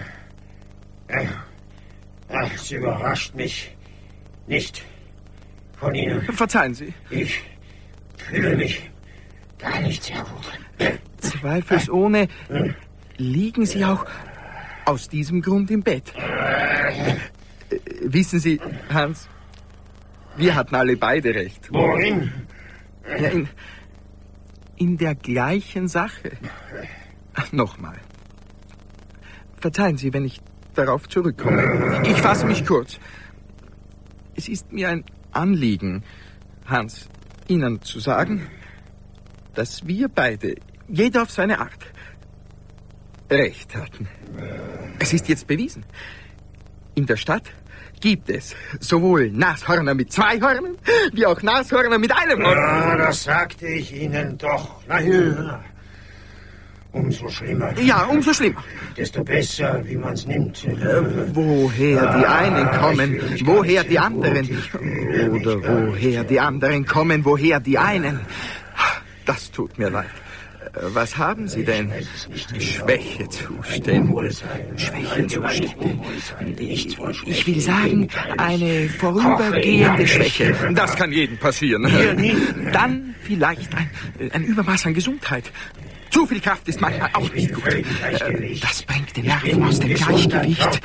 Ach, es überrascht mich nicht von Ihnen. Verzeihen Sie. Ich fühle mich gar nicht sehr wohl. Zweifelsohne liegen Sie auch aus diesem Grund im Bett. Wissen Sie, Hans, wir hatten alle beide recht. Worin? Ja, in der gleichen Sache. Nochmal. Verzeihen Sie, wenn ich darauf zurückkomme. Ich fasse mich kurz. Es ist mir ein Anliegen, Hans, Ihnen zu sagen, dass wir beide, jeder auf seine Art, recht hatten. Es ist jetzt bewiesen. In der Stadt gibt es sowohl Nashörner mit 2 Hörnern, wie auch Nashörner mit einem Horn. Ja, das sagte ich Ihnen doch. Na ja. Umso schlimmer. Ja, umso schlimmer. Desto besser, wie man's nimmt. Woher die einen kommen, woher die anderen. Oder woher die anderen kommen, woher die einen. Das tut mir leid. Was haben Sie denn? Schwächezustände. Schwächezustände. Ich will sagen, eine vorübergehende Schwäche. Das kann jedem passieren. Dann vielleicht ein Übermaß an Gesundheit. Zu viel Kraft ist manchmal auch nicht gut. Das bringt den Nerven aus dem Gleichgewicht.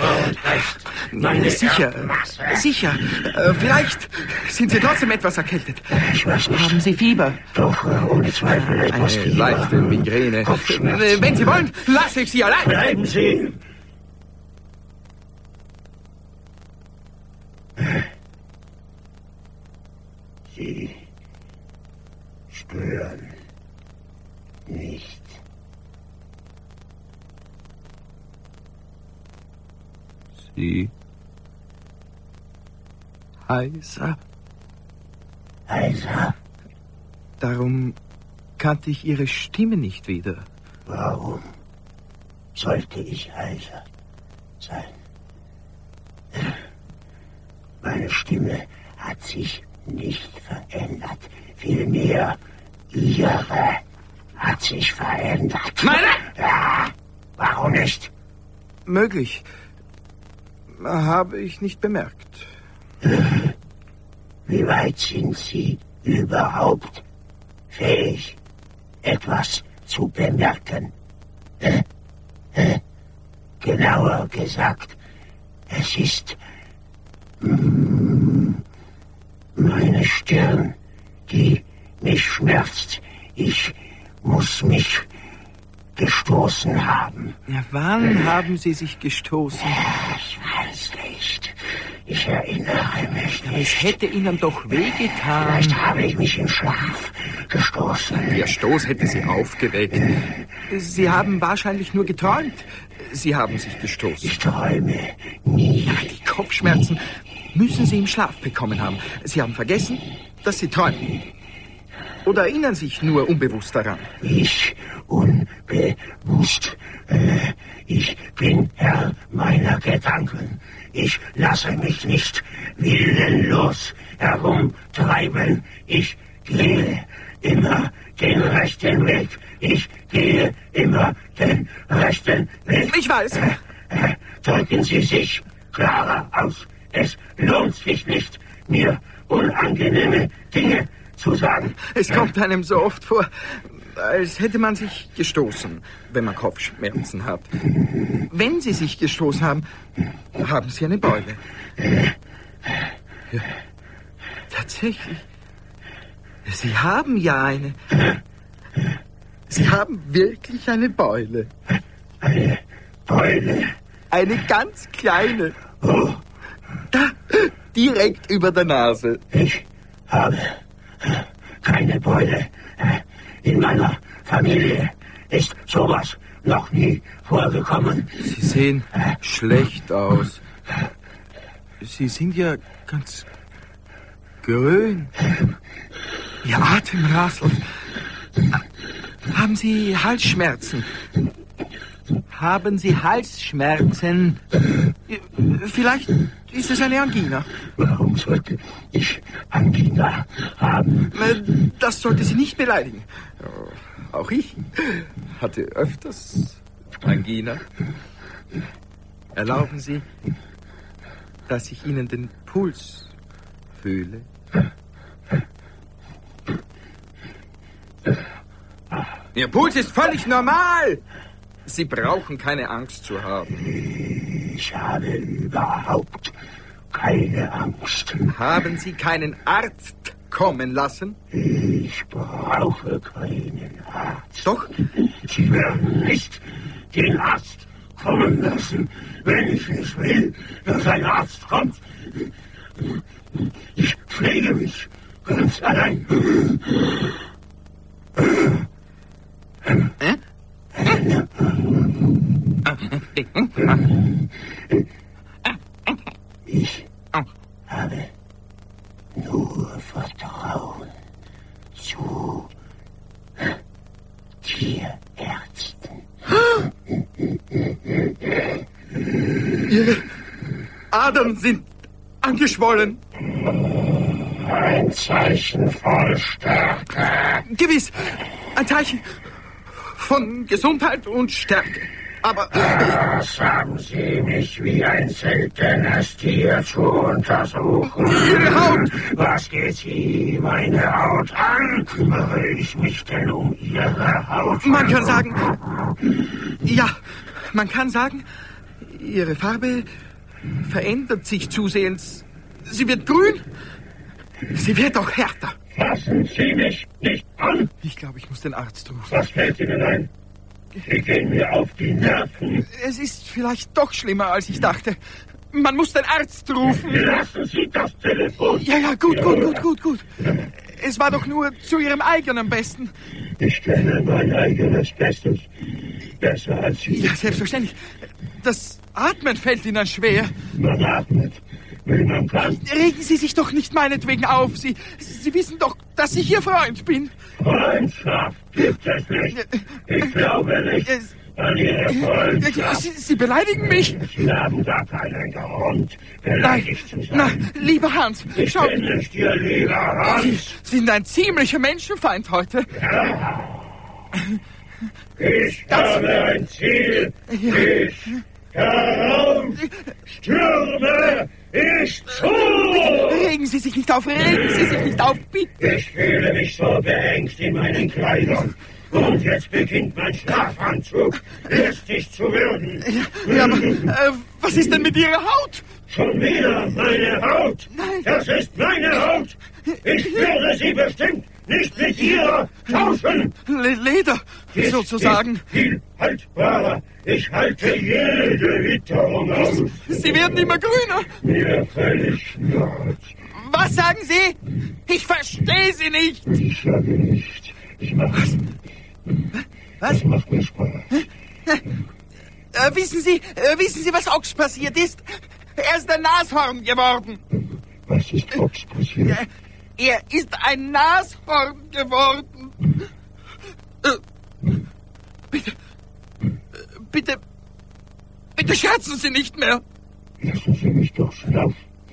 Sicher. Vielleicht sind Sie trotzdem etwas erkältet. Haben Sie Fieber? Doch, ohne Zweifel. Eine leichte Migräne. Wenn Sie wollen, lasse ich Sie allein. Bleiben Sie. Sie stören nicht. Sie heiser. Heiser? Darum kannte ich Ihre Stimme nicht wieder. Warum sollte ich heiser sein? Meine Stimme hat sich nicht verändert. Vielmehr, Ihre hat sich verändert. Meine? Ja, warum nicht? Möglich. Habe ich nicht bemerkt. Wie weit sind Sie überhaupt fähig, etwas zu bemerken? Genauer gesagt, es ist meine Stirn, die mich schmerzt. Ich muss mich gestoßen haben. Ja, wann haben Sie sich gestoßen? Ich weiß nicht. Ich erinnere mich nicht. Aber es hätte Ihnen doch wehgetan. Vielleicht habe ich mich im Schlaf gestoßen. Der Stoß hätte Sie aufgeweckt. Sie haben wahrscheinlich nur geträumt. Sie haben sich gestoßen. Ich träume nie. Ja, die Kopfschmerzen. müssen Sie im Schlaf bekommen haben. Sie haben vergessen, dass Sie träumen. Oder erinnern sich nur unbewusst daran? Ich unbewusst. Ich bin Herr meiner Gedanken. Ich lasse mich nicht willenlos herumtreiben. Ich gehe immer den rechten Weg. Ich gehe immer den rechten Weg. Ich weiß. Drücken Sie sich klarer aus. Es lohnt sich nicht, mir unangenehme Dinge zu sagen. Es kommt einem so oft vor, als hätte man sich gestoßen, wenn man Kopfschmerzen hat. Wenn Sie sich gestoßen haben, haben Sie eine Beule. Ja, tatsächlich. Sie haben ja eine. Sie haben wirklich eine Beule. Eine Beule? Eine ganz kleine. Oh. Da, direkt über der Nase. Ich habe keine Beule. In meiner Familie ist sowas noch nie vorgekommen. Sie sehen schlecht aus. Sie sind ja ganz grün. Ihr Atem rasselt. Haben Sie Halsschmerzen? Haben Sie Halsschmerzen? Vielleicht ist es eine Angina. Warum sollte ich Angina haben? Das sollte Sie nicht beleidigen. Auch ich hatte öfters Angina. Erlauben Sie, dass ich Ihnen den Puls fühle. Ihr Puls ist völlig normal. Sie brauchen keine Angst zu haben. Ich habe überhaupt keine Angst. Haben Sie keinen Arzt kommen lassen? Ich brauche keinen Arzt. Doch? Sie werden nicht den Arzt kommen lassen, wenn ich nicht will, dass ein Arzt kommt. Ich pflege mich ganz allein. Ich habe nur Vertrauen zu Tierärzten. Ihre Adern sind angeschwollen. Ein Zeichen voll Stärke. Gewiss, ein Zeichen von Gesundheit und Stärke. Aber was haben Sie mich wie ein seltenes Tier zu untersuchen? Ihre Haut! Was geht Sie meine Haut an? Kümmere ich mich denn um Ihre Haut? Man kann sagen, ja, man kann sagen, Ihre Farbe verändert sich zusehends. Sie wird grün, sie wird auch härter. Fassen Sie mich nicht an! Ich glaube, ich muss den Arzt rufen. Was fällt Ihnen ein? Sie gehen mir auf die Nerven. Es ist vielleicht doch schlimmer, als ich dachte. Man muss den Arzt rufen. Lassen Sie das Telefon. Ja, gut. Es war doch nur zu Ihrem eigenen Besten. Ich kenne mein eigenes Bestes. Besser als Sie. Ja, selbstverständlich. Das Atmen fällt Ihnen schwer. Man atmet, wenn man kann. Regen Sie sich doch nicht meinetwegen auf. Sie wissen doch, dass ich Ihr Freund bin. Freundschaft gibt es nicht. Ich glaube nicht an Ihre Freundschaft. Sie beleidigen mich. Sie haben gar keinen Grund, beleidigt zu sein. Nein, lieber Hans, schau. Ich bin nicht Ihr lieber Hans. Sie sind ein ziemlicher Menschenfeind heute. Ja. Ich habe ein Ziel. Ich stürme ich zu! Regen Sie sich nicht auf, bitte! Ich fühle mich so beengt in meinen Kleidern. Und jetzt beginnt mein Schlafanzug lästig zu werden. Ja, aber was ist denn mit Ihrer Haut? Schon wieder meine Haut? Nein. Das ist meine Haut. Ich würde sie bestimmt nicht mit Ihrer tauschen. Leder, sozusagen. Viel haltbarer. Ich halte jede Witterung aus. Sie werden immer grüner. Mir völlig nord. Was sagen Sie? Ich verstehe Sie nicht. Ich sage nicht. Ich mache es. Was? Ich mache mir Spaß. Wissen Sie, was Ochs passiert ist? Er ist ein Nashorn geworden. Was ist Fox passiert? Er ist ein Nashorn geworden. Bitte scherzen Sie nicht mehr. Lassen Sie mich doch schlafen.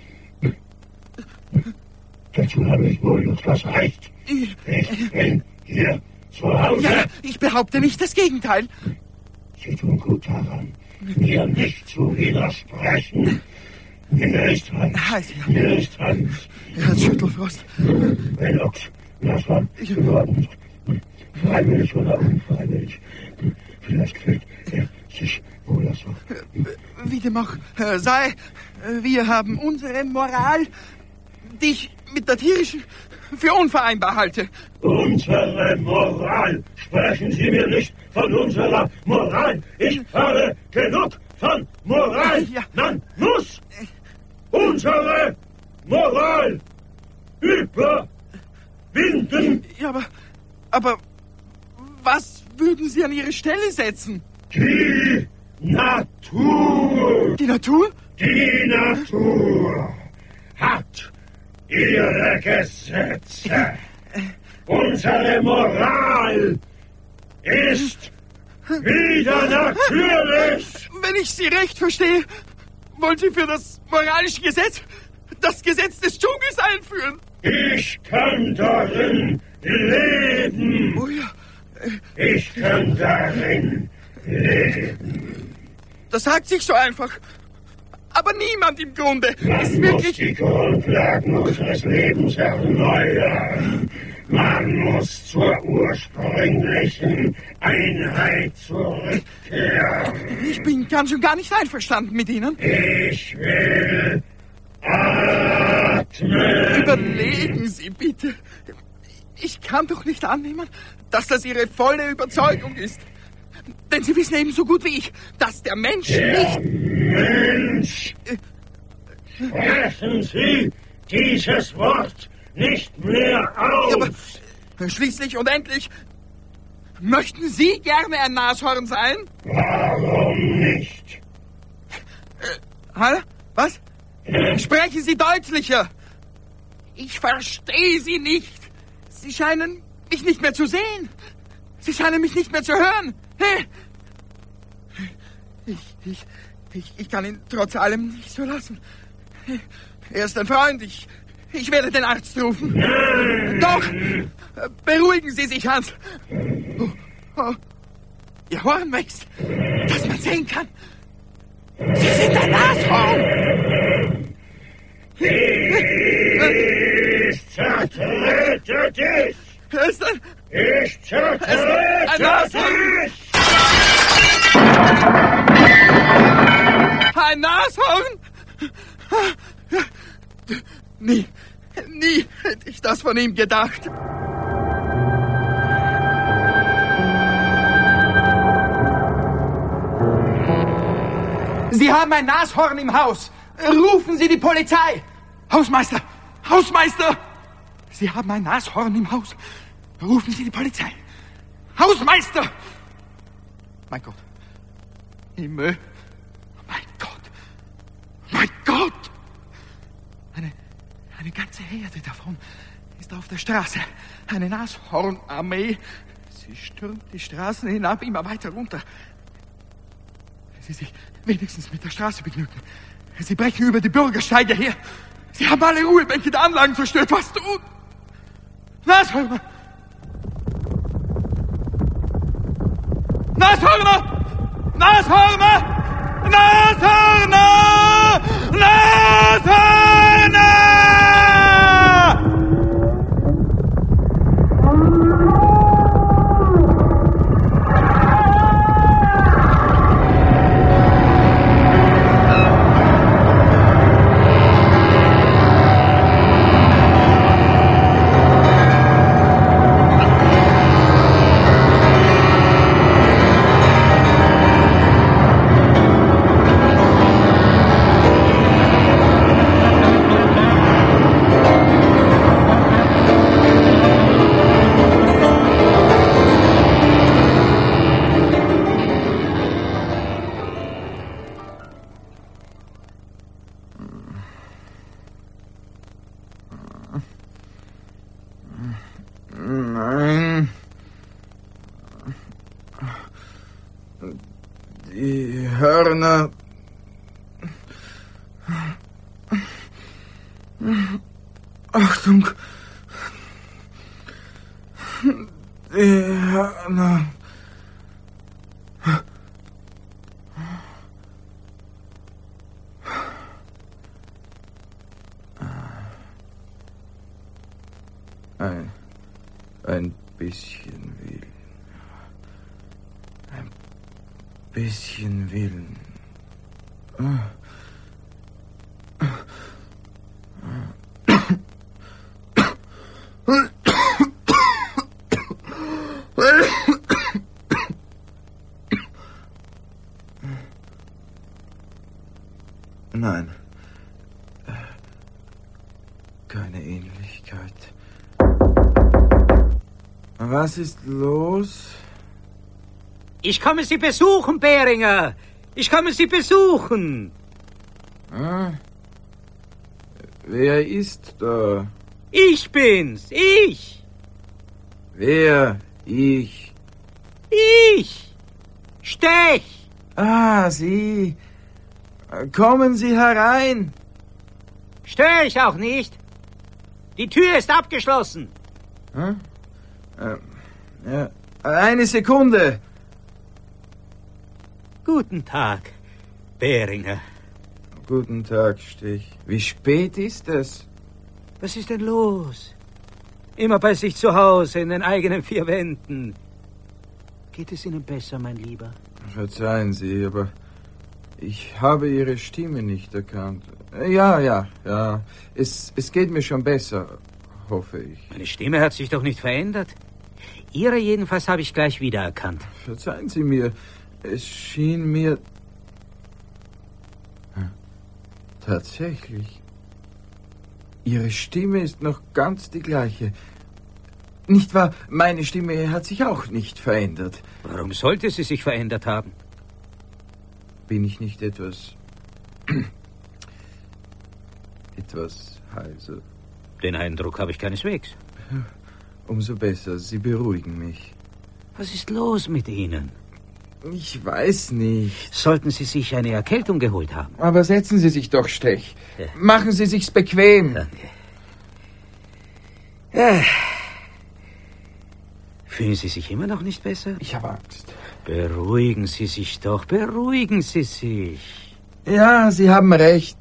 Dazu habe ich wohl etwas Recht. Ich bin hier zu Hause. Ja, ich behaupte nicht das Gegenteil. Sie tun gut daran, mir nicht zu widersprechen. Hier ist Hans. Hier ist Hans. Er hat Schüttelfrost. Wenn Ochs Nashorn geworden ist, freiwillig oder unfreiwillig, vielleicht fühlt er sich wohl so. Wie dem auch sei, wir haben unsere Moral, die ich mit der tierischen für unvereinbar halte. Unsere Moral? Sprechen Sie mir nicht von unserer Moral. Ich habe genug von Moral. Ja. Man muss unsere Moral überwinden. Ja, aber was würden Sie an Ihre Stelle setzen? Die Natur. Die Natur? Die Natur hat ihre Gesetze. Unsere Moral ist wieder natürlich. Wenn ich Sie recht verstehe, wollen Sie für das moralische Gesetz das Gesetz des Dschungels einführen? Ich kann darin leben. Oh ja. Ich kann darin leben. Das sagt sich so einfach. Aber niemand im Grunde ist wirklich... Die Grundlagen unseres Lebens erneuern. Man muss zur ursprünglichen Einheit zurückkehren. Ich bin ganz und gar nicht einverstanden mit Ihnen. Ich will atmen. Überlegen Sie bitte. Ich kann doch nicht annehmen, dass das Ihre volle Überzeugung ist. Denn Sie wissen ebenso gut wie ich, dass der Mensch nicht... Mensch! Sprechen Sie dieses Wort nicht mehr aus! Ja, aber schließlich und endlich... Möchten Sie gerne ein Nashorn sein? Warum nicht? Hallo? Was? Sprechen Sie deutlicher! Ich verstehe Sie nicht! Sie scheinen mich nicht mehr zu sehen! Sie scheinen mich nicht mehr zu hören! Hey. Ich kann ihn trotz allem nicht so lassen. Er ist ein Freund. Ich werde den Arzt rufen. Doch! Beruhigen Sie sich, Hans. Oh. Ihr Horn wächst, dass man sehen kann. Sie sind ein Nashorn! Ich zertrete dich! Ich zertrete dich! Ein Nashorn? Nie hätte ich das von ihm gedacht. Sie haben ein Nashorn im Haus. Rufen Sie die Polizei. Hausmeister! Hausmeister! Sie haben ein Nashorn im Haus. Rufen Sie die Polizei. Hausmeister! Mein Gott. Himmel. Mein Gott. Mein Gott! Eine ganze Herde davon ist auf der Straße. Eine Nashornarmee. Sie stürmt die Straßen hinab, immer weiter runter. Sie sich wenigstens mit der Straße begnügen. Sie brechen über die Bürgersteige her. Sie haben alle Ruhebänke der Anlagen zerstört. Was tun? Nashörner! Nashörner! Nashörner! Nashörner! Nashörner! Na. Achtung. Ja, na. Ein bisschen Willen. Ein bisschen Willen. Nein. Keine Ähnlichkeit. Was ist los? Ich komme Sie besuchen, Beringer. Ich komme Sie besuchen. Ah. Wer ist da? Ich bin's. Ich. Wer? Ich. Ich. Stech. Ah, Sie. Kommen Sie herein. Störe ich auch nicht. Die Tür ist abgeschlossen. Hm? Ja, eine Sekunde. Guten Tag, Beringer. Guten Tag, Stech. Wie spät ist es? Was ist denn los? Immer bei sich zu Hause, in den eigenen vier Wänden. Geht es Ihnen besser, mein Lieber? Verzeihen Sie, aber ich habe Ihre Stimme nicht erkannt. Ja. Es geht mir schon besser, hoffe ich. Meine Stimme hat sich doch nicht verändert. Ihre jedenfalls habe ich gleich wiedererkannt. Verzeihen Sie mir, es schien mir... Tatsächlich. Ihre Stimme ist noch ganz die gleiche. Nicht wahr? Meine Stimme hat sich auch nicht verändert. Warum sollte sie sich verändert haben? Bin ich nicht etwas heiser? Den Eindruck habe ich keineswegs. Umso besser, Sie beruhigen mich. Was ist los mit Ihnen? Ich weiß nicht. Sollten Sie sich eine Erkältung geholt haben? Aber setzen Sie sich doch, Stech. Ja. Machen Sie sich's bequem. Danke. Ja. Fühlen Sie sich immer noch nicht besser? Ich habe Angst. Beruhigen Sie sich doch, beruhigen Sie sich. Ja, Sie haben recht.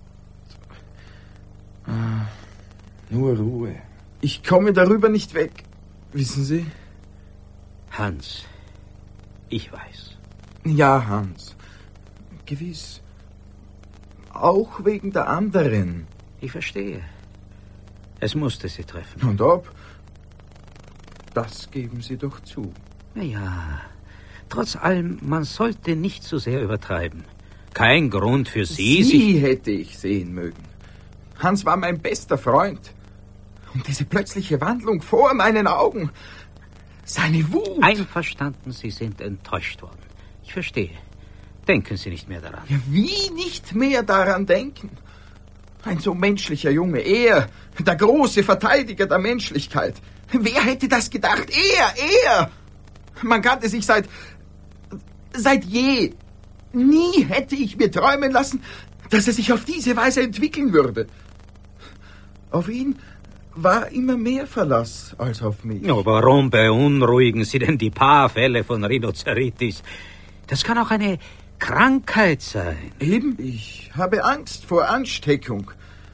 Nur Ruhe. Ich komme darüber nicht weg. Wissen Sie? Hans, ich weiß. Ja, Hans. Gewiss. Auch wegen der anderen. Ich verstehe. Es musste Sie treffen. Und ob? Das geben Sie doch zu. Ja, trotz allem, man sollte nicht zu sehr übertreiben. Kein Grund für Sie, Sie hätte ich sehen mögen. Hans war mein bester Freund. Und diese plötzliche Wandlung vor meinen Augen. Seine Wut. Einverstanden, Sie sind enttäuscht worden. Ich verstehe. Denken Sie nicht mehr daran. Ja, wie nicht mehr daran denken? Ein so menschlicher Junge, er, der große Verteidiger der Menschlichkeit. Wer hätte das gedacht? Er! Man kannte sich seit je. Nie hätte ich mir träumen lassen, dass er sich auf diese Weise entwickeln würde. Auf ihn war immer mehr Verlass als auf mich. Oh, warum beunruhigen Sie denn die paar Fälle von Rhinozeritis? Das kann auch eine Krankheit sein. Eben, ich habe Angst vor Ansteckung.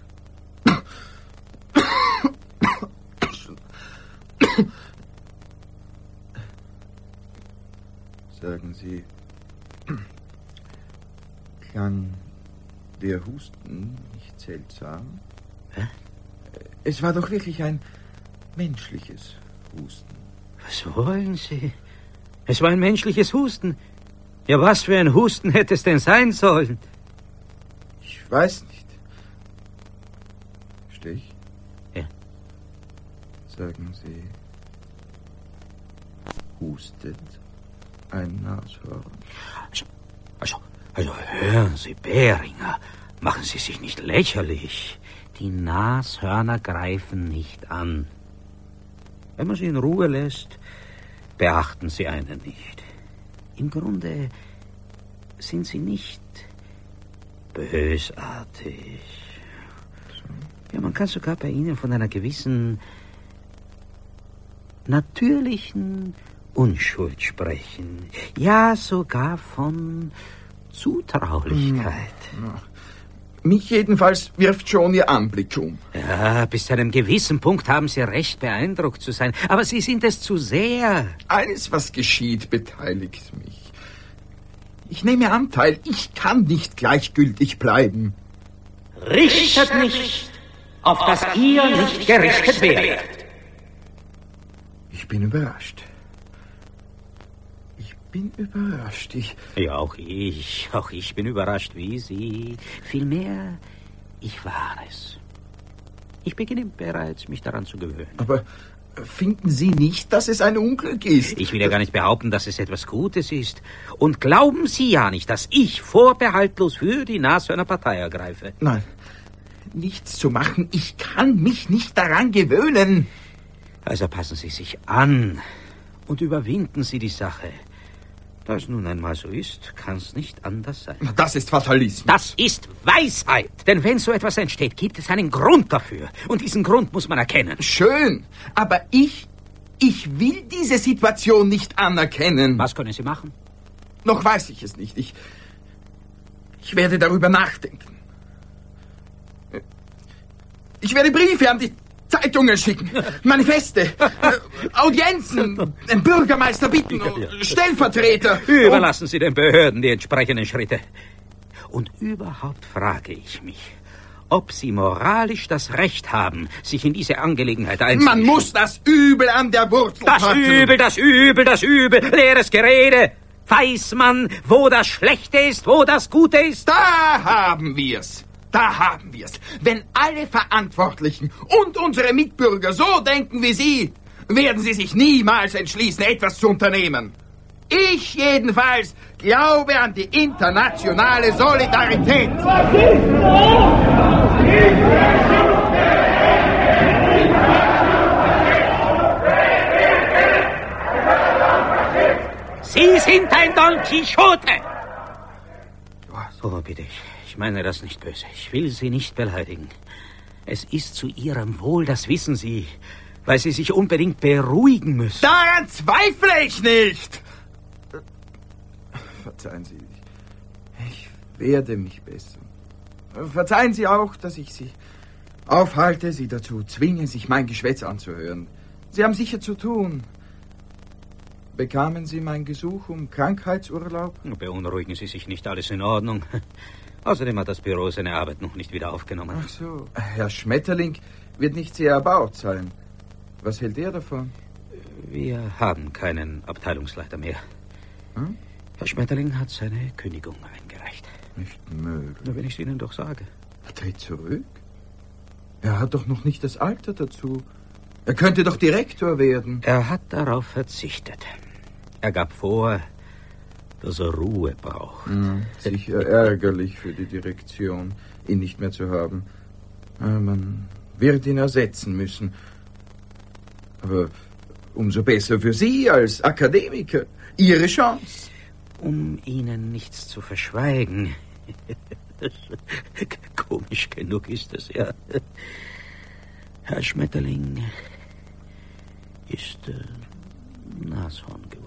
Sagen Sie, klang der Husten nicht seltsam? Hä? Es war doch wirklich ein menschliches Husten. Was wollen Sie? Es war ein menschliches Husten. Ja, was für ein Husten hätte es denn sein sollen? Ich weiß nicht. Stech? Ja. Sagen Sie, hustet ein Nashorn? Also hören Sie, Beringer, machen Sie sich nicht lächerlich. Die Nashörner greifen nicht an. Wenn man sie in Ruhe lässt, beachten sie einen nicht. Im Grunde sind sie nicht Bösartig. Ja, man kann sogar bei Ihnen von einer gewissen natürlichen Unschuld sprechen. Ja, sogar von Zutraulichkeit. Mich jedenfalls wirft schon Ihr Anblick um. Ja, bis zu einem gewissen Punkt haben Sie recht, beeindruckt zu sein. Aber Sie sind es zu sehr. Alles, was geschieht, beteiligt mich. Ich nehme Anteil. Ich kann nicht gleichgültig bleiben. Richtet nicht, auf dass ihr nicht gerichtet werdet. Ich bin überrascht. Ja, auch ich bin überrascht wie Sie. Vielmehr, ich war es. Ich beginne bereits, mich daran zu gewöhnen. Aber finden Sie nicht, dass es ein Unglück ist? Ich will ja gar nicht behaupten, dass es etwas Gutes ist. Und glauben Sie ja nicht, dass ich vorbehaltlos für die Nashörner Partei ergreife. Nein, nichts zu machen. Ich kann mich nicht daran gewöhnen. Also passen Sie sich an und überwinden Sie die Sache. Da es nun einmal so ist, kann es nicht anders sein. Das ist Fatalismus. Das ist Weisheit. Denn wenn so etwas entsteht, gibt es einen Grund dafür. Und diesen Grund muss man erkennen. Schön, aber ich will diese Situation nicht anerkennen. Was können Sie machen? Noch weiß ich es nicht. Ich werde darüber nachdenken. Ich werde Briefe an die Zeitungen schicken, Manifeste, Audienzen, den Bürgermeister bitten, Stellvertreter. Überlassen Sie den Behörden die entsprechenden Schritte. Und überhaupt frage ich mich, ob Sie moralisch das Recht haben, sich in diese Angelegenheit einzumischen. Man muss das Übel an der Wurzel packen. Das Übel, leeres Gerede. Weiß man, wo das Schlechte ist, wo das Gute ist? Da haben wir's. Wenn alle Verantwortlichen und unsere Mitbürger so denken wie Sie, werden sie sich niemals entschließen, etwas zu unternehmen. Ich jedenfalls glaube an die internationale Solidarität. Sie sind ein Don Quixote! Oh, bitte, ich meine das nicht böse. Ich will Sie nicht beleidigen. Es ist zu Ihrem Wohl, das wissen Sie, weil Sie sich unbedingt beruhigen müssen. Daran zweifle ich nicht! Verzeihen Sie, ich werde mich bessern. Verzeihen Sie auch, dass ich Sie aufhalte, Sie dazu zwinge, sich mein Geschwätz anzuhören. Sie haben sicher zu tun. Bekamen Sie mein Gesuch um Krankheitsurlaub? Beunruhigen Sie sich nicht, alles in Ordnung. Außerdem hat das Büro seine Arbeit noch nicht wieder aufgenommen. Ach so, Herr Schmetterling wird nicht sehr erbaut sein. Was hält er davon? Wir haben keinen Abteilungsleiter mehr. Hm? Herr Schmetterling hat seine Kündigung eingereicht. Nicht möglich. Nur wenn ich es Ihnen doch sage. Er tritt zurück? Er hat doch noch nicht das Alter dazu. Er könnte doch Direktor werden. Er hat darauf verzichtet. Er gab vor, dass er Ruhe braucht. Sicher ärgerlich für die Direktion, ihn nicht mehr zu haben. Man wird ihn ersetzen müssen. Aber umso besser für Sie als Akademiker. Ihre Chance. Um Ihnen nichts zu verschweigen. Komisch genug ist es, ja. Herr Schmetterling ist Nashorn geworden.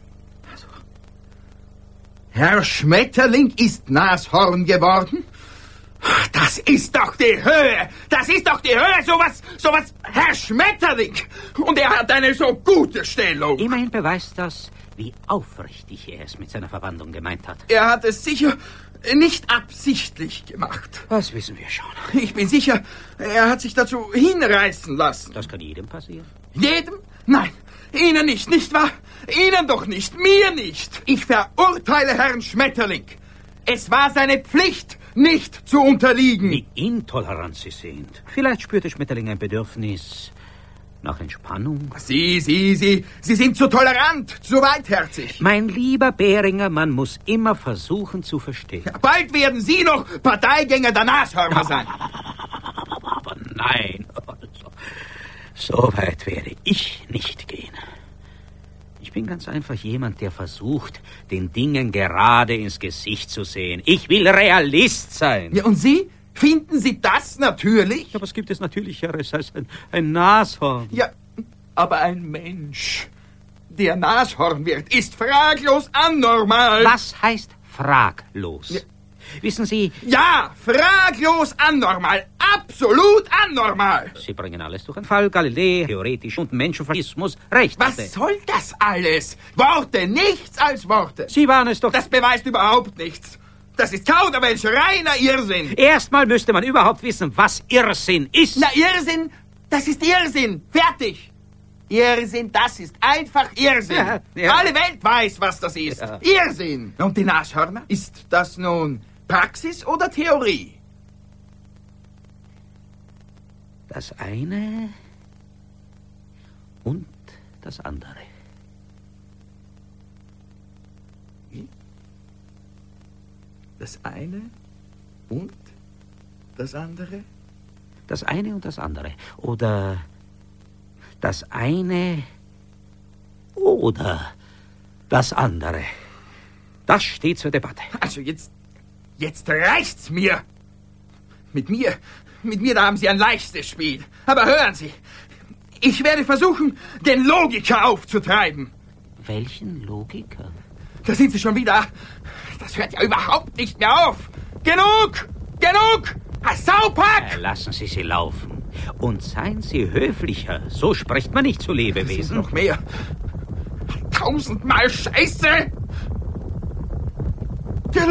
Herr Schmetterling ist Nashorn geworden? Das ist doch die Höhe! Sowas, Herr Schmetterling! Und er hat eine so gute Stellung! Immerhin beweist das, wie aufrichtig er es mit seiner Verwandlung gemeint hat. Er hat es sicher nicht absichtlich gemacht. Das wissen wir schon. Ich bin sicher, er hat sich dazu hinreißen lassen. Das kann jedem passieren. Jedem? Nein, Ihnen nicht, nicht wahr? Ihnen doch nicht, mir nicht. Ich verurteile Herrn Schmetterling. Es war seine Pflicht, nicht zu unterliegen. Wie intolerant Sie sind. Vielleicht spürte Schmetterling ein Bedürfnis nach Entspannung. Sie sind zu tolerant, zu weitherzig. Mein lieber Behringer, man muss immer versuchen zu verstehen. Ja, bald werden Sie noch Parteigänger der Nashörner sein. Aber nein, so weit werde ich nicht gehen. Ich bin ganz einfach jemand, der versucht, den Dingen gerade ins Gesicht zu sehen. Ich will Realist sein. Ja, und Sie? Finden Sie das natürlich? Ja, was gibt es Natürlicheres als ein Nashorn? Ja, aber ein Mensch, der Nashorn wird, ist fraglos anormal. Was heißt fraglos? Ja. Wissen Sie... Ja, fraglos anormal. Absolut anormal. Sie bringen alles durch einen Fall, Galilei, theoretisch und Menschenfaschismus recht. Was soll das alles? Worte, nichts als Worte. Sie waren es doch... Das beweist überhaupt nichts. Das ist Kauderwelsch, reiner Irrsinn. Erstmal müsste man überhaupt wissen, was Irrsinn ist. Na, Irrsinn, das ist Irrsinn. Fertig. Irrsinn, das ist einfach Irrsinn. Ja, ja. Alle Welt weiß, was das ist. Ja. Irrsinn. Und die Nashörner? Ist das nun Praxis oder Theorie? Das eine und das andere. Wie? Das eine und das andere? Das eine und das andere. Oder das eine oder das andere. Das steht zur Debatte. Also jetzt reicht's mir. Mit mir, da haben Sie ein leichtes Spiel. Aber hören Sie, ich werde versuchen, den Logiker aufzutreiben. Welchen Logiker? Da sind Sie schon wieder. Das hört ja überhaupt nicht mehr auf. Genug! Saupack! Lassen Sie sie laufen. Und seien Sie höflicher. So spricht man nicht zu Lebewesen. Noch mehr. 1000-mal Scheiße! Der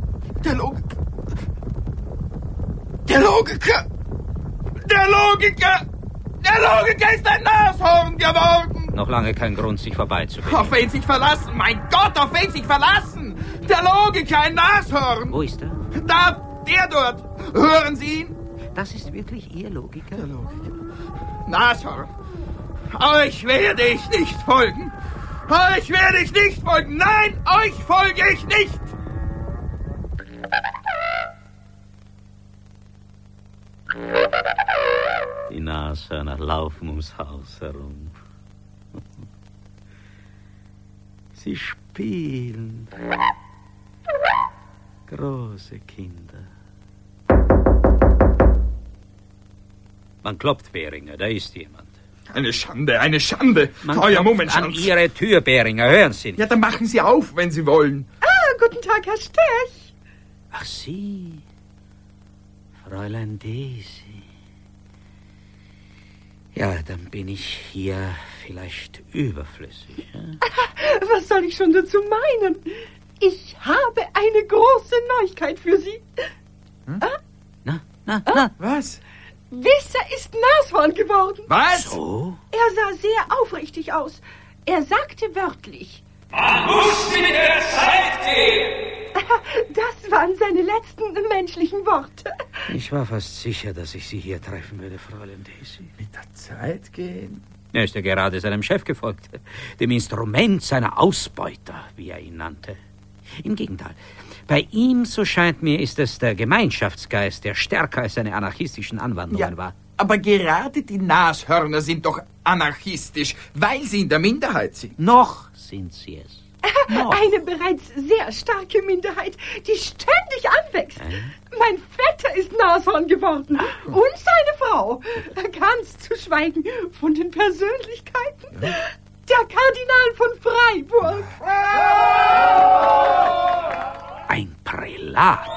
Logiker ist ein Nashorn geworden! Noch lange kein Grund, sich vorbeizubringen. Auf wen sich verlassen? Mein Gott, auf wen sich verlassen? Der Logiker, ein Nashorn! Wo ist er? Da, der dort. Hören Sie ihn? Das ist wirklich Ihr Logiker? Der Logiker. Nashorn. Euch werde ich nicht folgen. Nein, euch folge ich nicht. Die Nashörner laufen ums Haus herum. Sie spielen. Große Kinder. Man klopft, Beringer, da ist jemand. Eine Schande. Man Euer Mummenschanz. An Ihre Tür, Beringer, hören Sie nicht. Ja, dann machen Sie auf, wenn Sie wollen. Guten Tag, Herr Stech. Ach, Sie, Fräulein Daisy. Ja, dann bin ich hier vielleicht überflüssig. Ja? Was soll ich schon dazu meinen? Ich habe eine große Neuigkeit für Sie. Na? Was? Wisser ist Nashorn geworden. Was? So? Er sah sehr aufrichtig aus. Er sagte wörtlich: Man muss mit der Zeit gehen. Das waren seine letzten menschlichen Worte. Ich war fast sicher, dass ich Sie hier treffen würde, Fräulein Daisy. Mit der Zeit gehen? Er ist ja gerade seinem Chef gefolgt, dem Instrument seiner Ausbeuter, wie er ihn nannte. Im Gegenteil, bei ihm, so scheint mir, ist es der Gemeinschaftsgeist, der stärker als seine anarchistischen Anwandlungen war. Aber gerade die Nashörner sind doch anarchistisch, weil sie in der Minderheit sind. Noch sind sie es. Noch. Eine bereits sehr starke Minderheit, die ständig anwächst. Mein Vetter ist Nashorn geworden und seine Frau. Ganz zu schweigen von den Persönlichkeiten. Der Kardinal von Freiburg. Ein Prälat.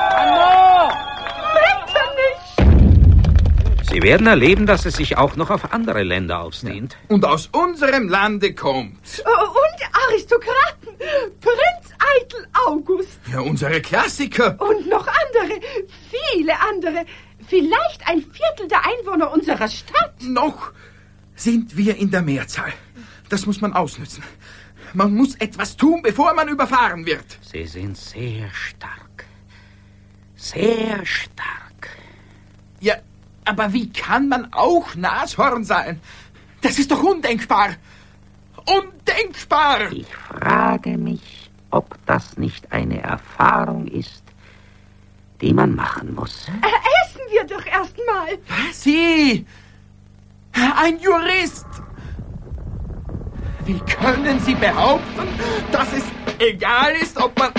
Metternich! Sie werden erleben, dass es sich auch noch auf andere Länder ausdehnt. Und aus unserem Lande kommt. Und Aristokraten. Prinz Eitel August. Ja, unsere Klassiker. Und noch andere. Viele andere. Vielleicht ein Viertel der Einwohner unserer Stadt. Noch sind wir in der Mehrzahl. Das muss man ausnützen. Man muss etwas tun, bevor man überfahren wird. Sie sind sehr stark. Sehr stark. Ja, aber wie kann man auch Nashorn sein? Das ist doch undenkbar. Undenkbar! Ich frage mich, ob das nicht eine Erfahrung ist, die man machen muss. Essen wir doch erst mal. Sie! Ein Jurist! Wie können Sie behaupten, dass es egal ist, ob man...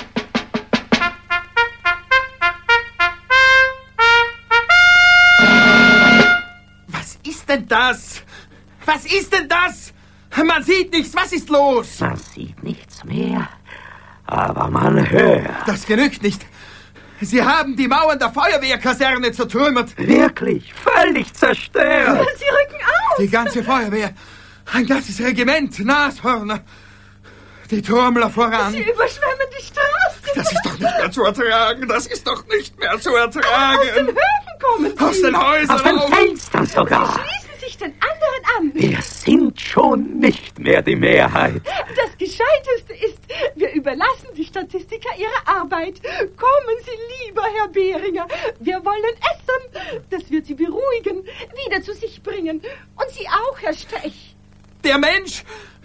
Was ist denn das? Was ist denn das? Man sieht nichts. Was ist los? Man sieht nichts mehr, aber man hört. Das genügt nicht. Sie haben die Mauern der Feuerwehrkaserne zertrümmert. Wirklich, völlig zerstört. Sie rücken aus. Die ganze Feuerwehr. Ein ganzes Regiment, Nashörner. Die Turmler voran. Sie überschwemmen die Straße. Das ist doch nicht mehr zu ertragen. Das ist doch nicht mehr zu ertragen. Aus den Höfen kommen Sie. Aus den Häusern. Aus den Fenstern sogar. Sie schließen sich den anderen an. Wir sind schon nicht mehr die Mehrheit. Das Gescheiteste ist, wir überlassen die Statistiker ihre Arbeit. Kommen Sie, lieber Herr Behringer. Wir wollen essen. Das wird Sie beruhigen, wieder zu sich bringen. Und Sie auch, Herr Stech. Der Mensch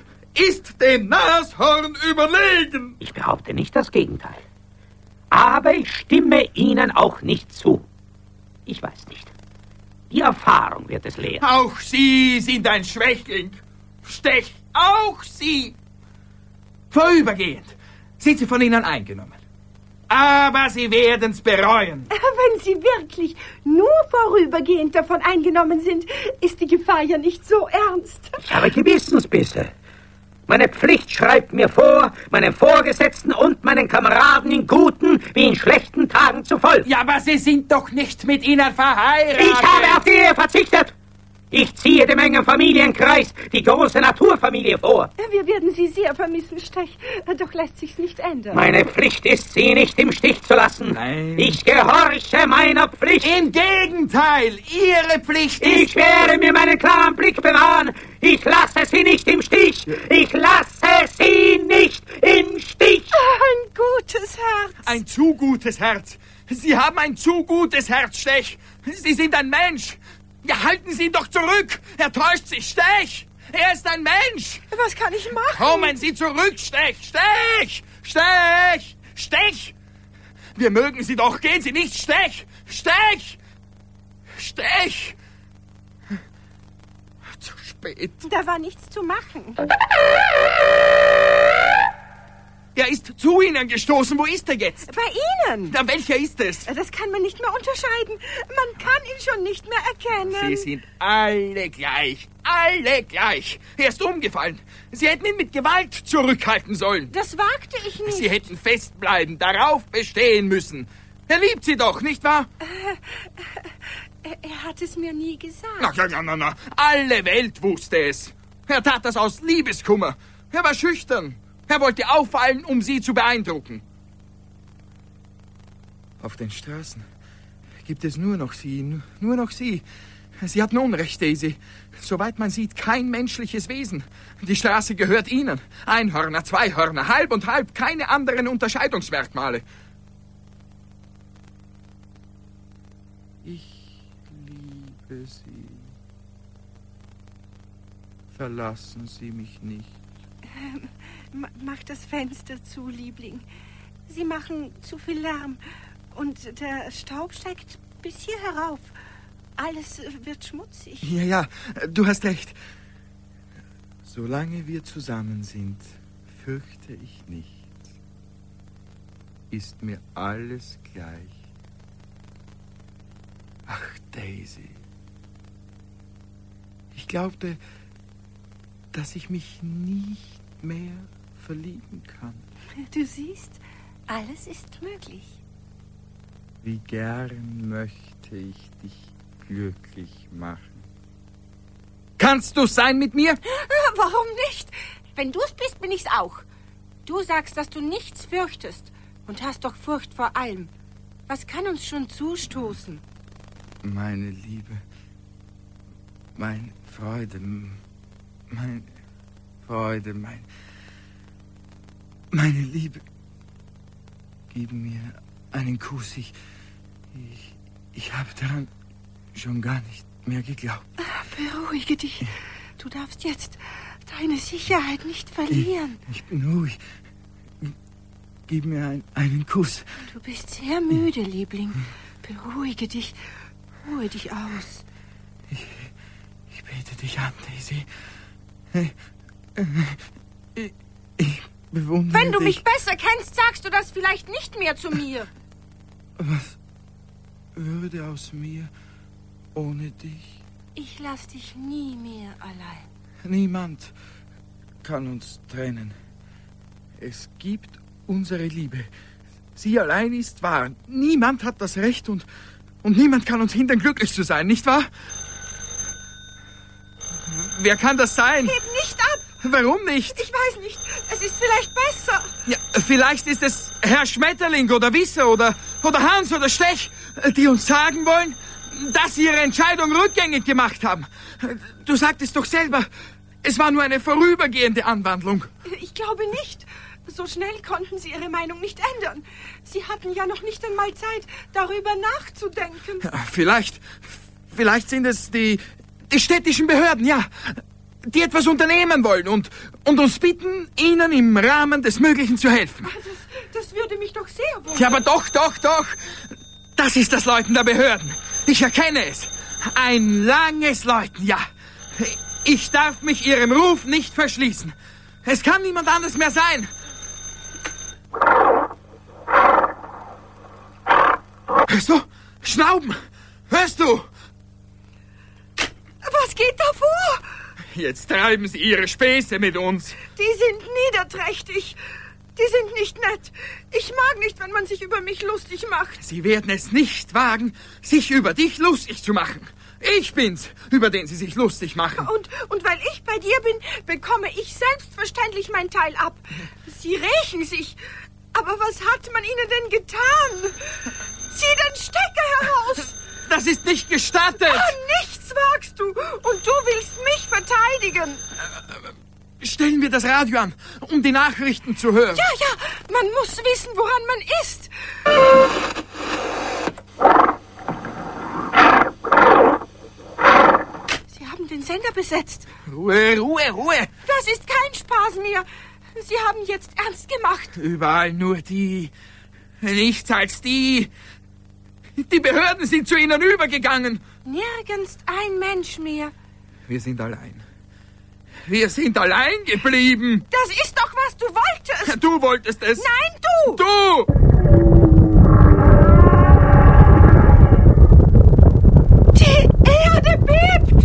ist dem Nashorn überlegen. Ich behaupte nicht das Gegenteil. Aber ich stimme Ihnen auch nicht zu. Ich weiß nicht. Die Erfahrung wird es lehren. Auch Sie sind ein Schwächling. Stech, auch Sie. Vorübergehend sind Sie von ihnen eingenommen. Aber Sie werden's bereuen. Wenn Sie wirklich nur vorübergehend davon eingenommen sind, ist die Gefahr ja nicht so ernst. Ich habe Gewissensbisse. Meine Pflicht schreibt mir vor, meinen Vorgesetzten und meinen Kameraden in guten wie in schlechten Tagen zu folgen. Ja, aber Sie sind doch nicht mit ihnen verheiratet. Ich habe auf die Ehe verzichtet. Ich ziehe dem engen Familienkreis die große Naturfamilie vor. Wir werden Sie sehr vermissen, Stech. Doch lässt sich's nicht ändern. Meine Pflicht ist, Sie nicht im Stich zu lassen. Nein. Ich gehorche meiner Pflicht. Im Gegenteil, Ihre Pflicht ist... Ich werde mir meinen klaren Blick bewahren. Ich lasse Sie nicht im Stich. Ich lasse Sie nicht im Stich. Ein gutes Herz. Ein zu gutes Herz. Sie haben ein zu gutes Herz, Stech. Sie sind ein Mensch. Ja, halten Sie ihn doch zurück! Er täuscht sich, Stech! Er ist ein Mensch! Was kann ich machen? Kommen Sie zurück, Stech! Stech! Stech! Stech! Wir mögen Sie doch! Gehen Sie nicht, Stech! Stech! Stech! Zu spät. Da war nichts zu machen. Er ist zu Ihnen gestoßen. Wo ist er jetzt? Bei Ihnen. Na, welcher ist es? Das kann man nicht mehr unterscheiden. Man kann ihn schon nicht mehr erkennen. Sie sind alle gleich. Alle gleich. Er ist umgefallen. Sie hätten ihn mit Gewalt zurückhalten sollen. Das wagte ich nicht. Sie hätten festbleiben, darauf bestehen müssen. Er liebt Sie doch, nicht wahr? Er hat es mir nie gesagt. Na. Alle Welt wusste es. Er tat das aus Liebeskummer. Er war schüchtern. Er wollte auffallen, um Sie zu beeindrucken. Auf den Straßen gibt es nur noch Sie, nur noch Sie. Sie hatten Unrecht, Daisy. Soweit man sieht, kein menschliches Wesen. Die Straße gehört Ihnen. Einhörner, Zweihörner, halb und halb, keine anderen Unterscheidungsmerkmale. Ich liebe Sie. Verlassen Sie mich nicht. Mach das Fenster zu, Liebling. Sie machen zu viel Lärm. Und der Staub steigt bis hier herauf. Alles wird schmutzig. Ja, du hast recht. Solange wir zusammen sind, fürchte ich nicht. Ist mir alles gleich. Ach, Daisy. Ich glaubte, dass ich mich nicht mehr verlieben kann. Du siehst, alles ist möglich. Wie gern möchte ich dich glücklich machen. Kannst du sein mit mir? Warum nicht? Wenn du's bist, bin ich's auch. Du sagst, dass du nichts fürchtest und hast doch Furcht vor allem. Was kann uns schon zustoßen? Meine Liebe, meine Freude, meine Liebe. Gib mir einen Kuss. Ich habe daran schon gar nicht mehr geglaubt. Beruhige dich. Du darfst jetzt deine Sicherheit nicht verlieren. Ich bin ruhig. Gib mir einen Kuss. Du bist sehr müde, Liebling. Beruhige dich. Ruhe dich aus. Ich bete dich an, Daisy. Ich bewundere Wenn du dich. mich besser kennst, sagst du das vielleicht nicht mehr zu mir. Was würde aus mir ohne dich? Ich lass dich nie mehr allein. Niemand kann uns trennen. Es gibt unsere Liebe. Sie allein ist wahr. Niemand hat das Recht und niemand kann uns hindern, glücklich zu sein, nicht wahr? Wer kann das sein? Heb nicht ab! Warum nicht? Ich weiß nicht. Es ist vielleicht besser. Ja, vielleicht ist es Herr Schmetterling oder Wisser oder Hans oder Stech, die uns sagen wollen, dass sie ihre Entscheidung rückgängig gemacht haben. Du sagtest doch selber, es war nur eine vorübergehende Anwandlung. Ich glaube nicht. So schnell konnten sie ihre Meinung nicht ändern. Sie hatten ja noch nicht einmal Zeit, darüber nachzudenken. Ja, vielleicht sind es die städtischen Behörden, ja, die etwas unternehmen wollen und uns bitten, ihnen im Rahmen des Möglichen zu helfen. Das würde mich doch sehr wundern. Ja, aber doch. Das ist das Läuten der Behörden. Ich erkenne es. Ein langes Läuten, ja. Ich darf mich ihrem Ruf nicht verschließen. Es kann niemand anders mehr sein. Hörst du? Schnauben! Hörst du? Was geht da vor? Jetzt treiben sie ihre Späße mit uns. Die sind niederträchtig. Die sind nicht nett. Ich mag nicht, wenn man sich über mich lustig macht. Sie werden es nicht wagen, sich über dich lustig zu machen. Ich bin's, über den sie sich lustig machen. Und weil ich bei dir bin, bekomme ich selbstverständlich mein Teil ab. Sie rächen sich. Aber was hat man ihnen denn getan? Zieh den Stecker heraus! Das ist nicht gestattet! Nichts wagst du! Und du willst mich verteidigen! Stellen wir das Radio an, um die Nachrichten zu hören. Ja, man muss wissen, woran man ist. Sie haben den Sender besetzt. Ruhe! Das ist kein Spaß mehr. Sie haben jetzt ernst gemacht. Überall nur die. Nichts als die. Die Behörden sind zu ihnen übergegangen. Nirgends ein Mensch mehr. Wir sind allein. Wir sind allein geblieben. Das ist doch, was du wolltest. Du wolltest es. Nein, du. Du. Die Erde bebt.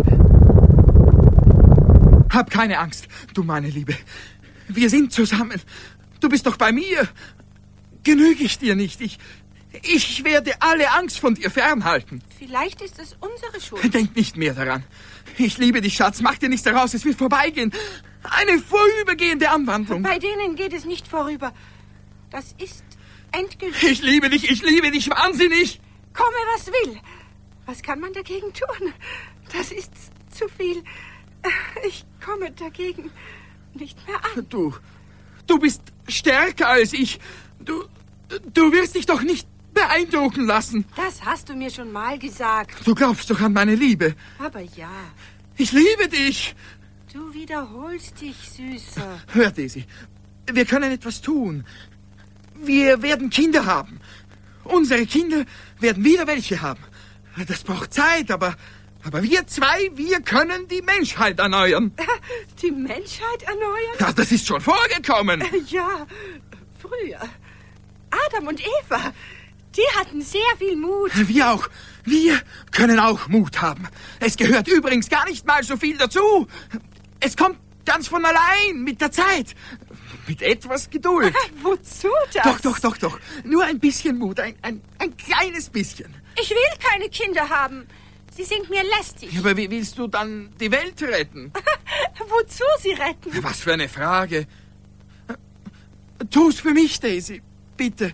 Hab keine Angst, du meine Liebe. Wir sind zusammen. Du bist doch bei mir. Genüge ich dir nicht? Ich werde alle Angst von dir fernhalten. Vielleicht ist es unsere Schuld. Denk nicht mehr daran. Ich liebe dich, Schatz. Mach dir nichts daraus. Es wird vorbeigehen. Eine vorübergehende Anwandlung. Bei denen geht es nicht vorüber. Das ist endgültig. Ich liebe dich wahnsinnig. Komme, was will. Was kann man dagegen tun? Das ist zu viel. Ich komme dagegen nicht mehr an. Du bist stärker als ich. Du wirst dich doch nicht beeindrucken lassen. Das hast du mir schon mal gesagt. Du glaubst doch an meine Liebe. Aber ja. Ich liebe dich. Du wiederholst dich, Süßer. Hör, Daisy, wir können etwas tun. Wir werden Kinder haben. Unsere Kinder werden wieder welche haben. Das braucht Zeit, aber wir zwei, wir können die Menschheit erneuern. Die Menschheit erneuern? Ja, das ist schon vorgekommen. Ja, früher. Adam und Eva, die hatten sehr viel Mut. Wir auch. Wir können auch Mut haben. Es gehört übrigens gar nicht mal so viel dazu. Es kommt ganz von allein mit der Zeit. Mit etwas Geduld. Wozu das? Doch. Nur ein bisschen Mut. Ein kleines bisschen. Ich will keine Kinder haben. Sie sind mir lästig. Aber wie willst du dann die Welt retten? Wozu sie retten? Was für eine Frage. Tu's für mich, Daisy. Bitte.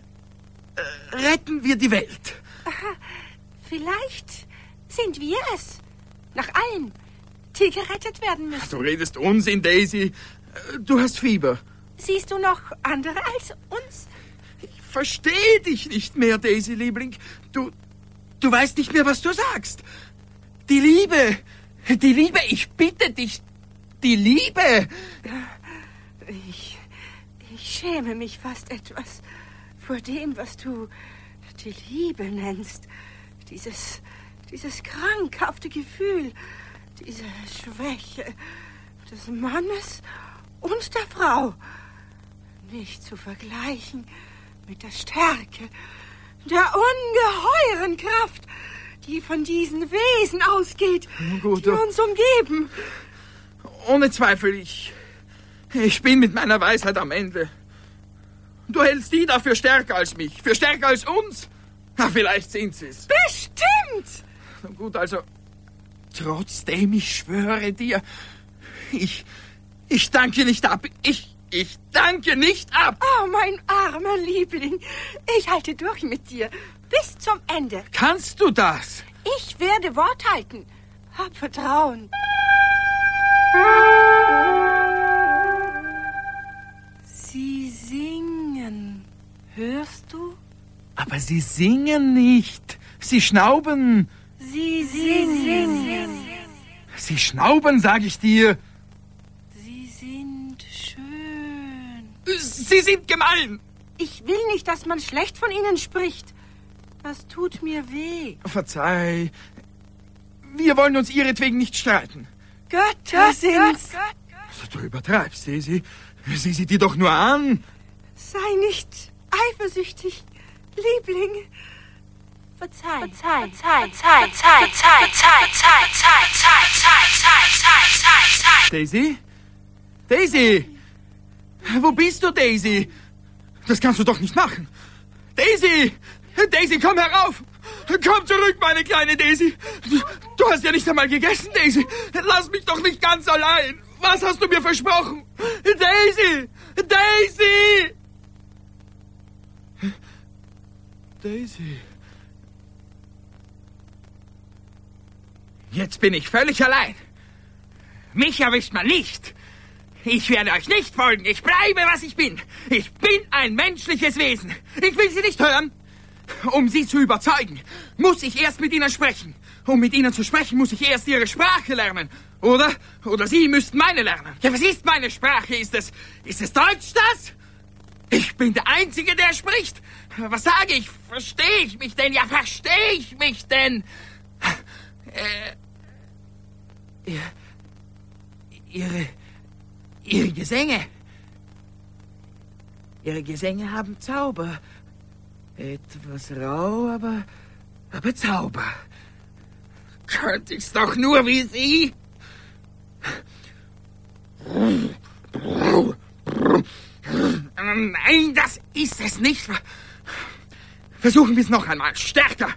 Retten wir die Welt. Vielleicht sind wir es. Nach allen, die gerettet werden müssen. Du redest Unsinn, Daisy. Du hast Fieber. Siehst du noch andere als uns? Ich verstehe dich nicht mehr, Daisy, Liebling. Du weißt nicht mehr, was du sagst. Die Liebe, ich bitte dich, die Liebe. Ich schäme mich fast etwas vor dem, was du die Liebe nennst. Dieses krankhafte Gefühl, diese Schwäche. des Mannes und der Frau. Nicht zu vergleichen mit der Stärke, der ungeheuren Kraft, die von diesen Wesen ausgeht, die uns umgeben. Ohne Zweifel, ich bin mit meiner Weisheit am Ende. Du hältst die da für stärker als mich, für stärker als uns. Na, vielleicht sind sie es. Bestimmt! Na gut, also, trotzdem, ich schwöre dir, ich danke nicht ab. Ich danke nicht ab. Oh, mein armer Liebling. Ich halte durch mit dir. Bis zum Ende. Kannst du das? Ich werde Wort halten. Hab Vertrauen. Sie singen. Hörst du? Aber sie singen nicht. Sie schnauben. Sie singen. Sie schnauben, sag ich dir. Sie sind schön. Sie sind gemein. Ich will nicht, dass man schlecht von ihnen spricht. Das tut mir weh. Verzeih. Wir wollen uns ihretwegen nicht streiten. Götter sind's. Du übertreibst, Daisy. Sieh sie dir doch nur an. Sei nicht eifersüchtig, Liebling. Verzeih. Daisy? Daisy! Wo bist du, Daisy? Das kannst du doch nicht machen. Daisy! Daisy, komm herauf! Komm zurück, meine kleine Daisy! Du hast ja nicht einmal gegessen, Daisy! Lass mich doch nicht ganz allein! Was hast du mir versprochen? Daisy! Daisy! Daisy. Jetzt bin ich völlig allein. Mich erwischt man nicht. Ich werde euch nicht folgen. Ich bleibe, was ich bin. Ich bin ein menschliches Wesen. Ich will sie nicht hören. Um sie zu überzeugen, muss ich erst mit ihnen sprechen. Um mit ihnen zu sprechen, muss ich erst ihre Sprache lernen. Oder sie müssten meine lernen. Ja, was ist meine Sprache? Ist es Deutsch, das? Ich bin der Einzige, der spricht. Was sage ich? Verstehe ich mich denn? Ja, verstehe ich mich denn? Ihre Gesänge. Ihre Gesänge haben Zauber. Etwas rau, aber Zauber. Könnte ich's doch nur wie Sie? Nein, das ist es nicht. Versuchen wir es noch einmal. Stärker.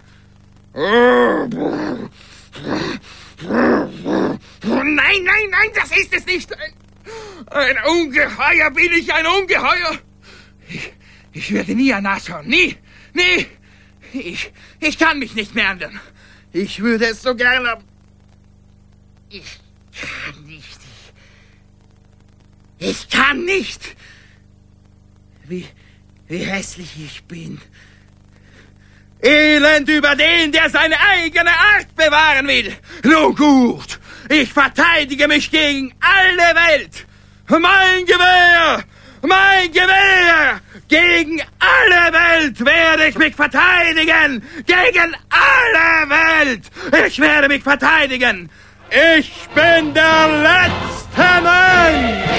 Nein, das ist es nicht. Ein Ungeheuer bin ich, ein Ungeheuer. Ich werde nie ein Nashorn, nie. Ich kann mich nicht mehr ändern. Ich würde es so gerne. Ich kann nicht. Wie hässlich ich bin. Elend über den, der seine eigene Art bewahren will. Nun gut, ich verteidige mich gegen alle Welt. Mein Gewehr! Gegen alle Welt werde ich mich verteidigen! Gegen alle Welt! Ich werde mich verteidigen! Ich bin der letzte Mensch!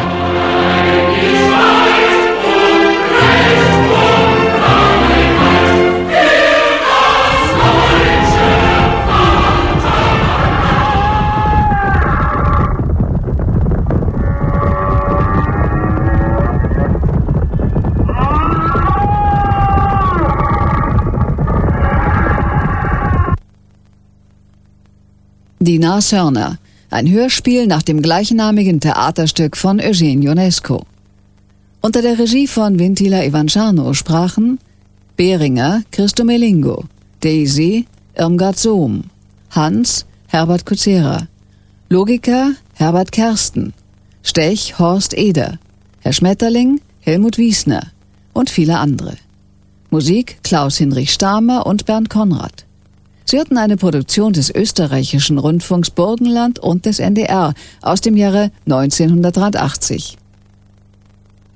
Die Nashörner, ein Hörspiel nach dem gleichnamigen Theaterstück von Eugene Ionesco. Unter der Regie von Vintila Evanchano sprachen Behringer Christo Melingo, Daisy Irmgard Sohm, Hans Herbert Kucera, Logiker Herbert Kersten, Stech Horst Eder, Herr Schmetterling Helmut Wiesner und viele andere. Musik Klaus-Hinrich Stamer und Bernd Konrad. Sie hörten eine Produktion des österreichischen Rundfunks Burgenland und des NDR aus dem Jahre 1983.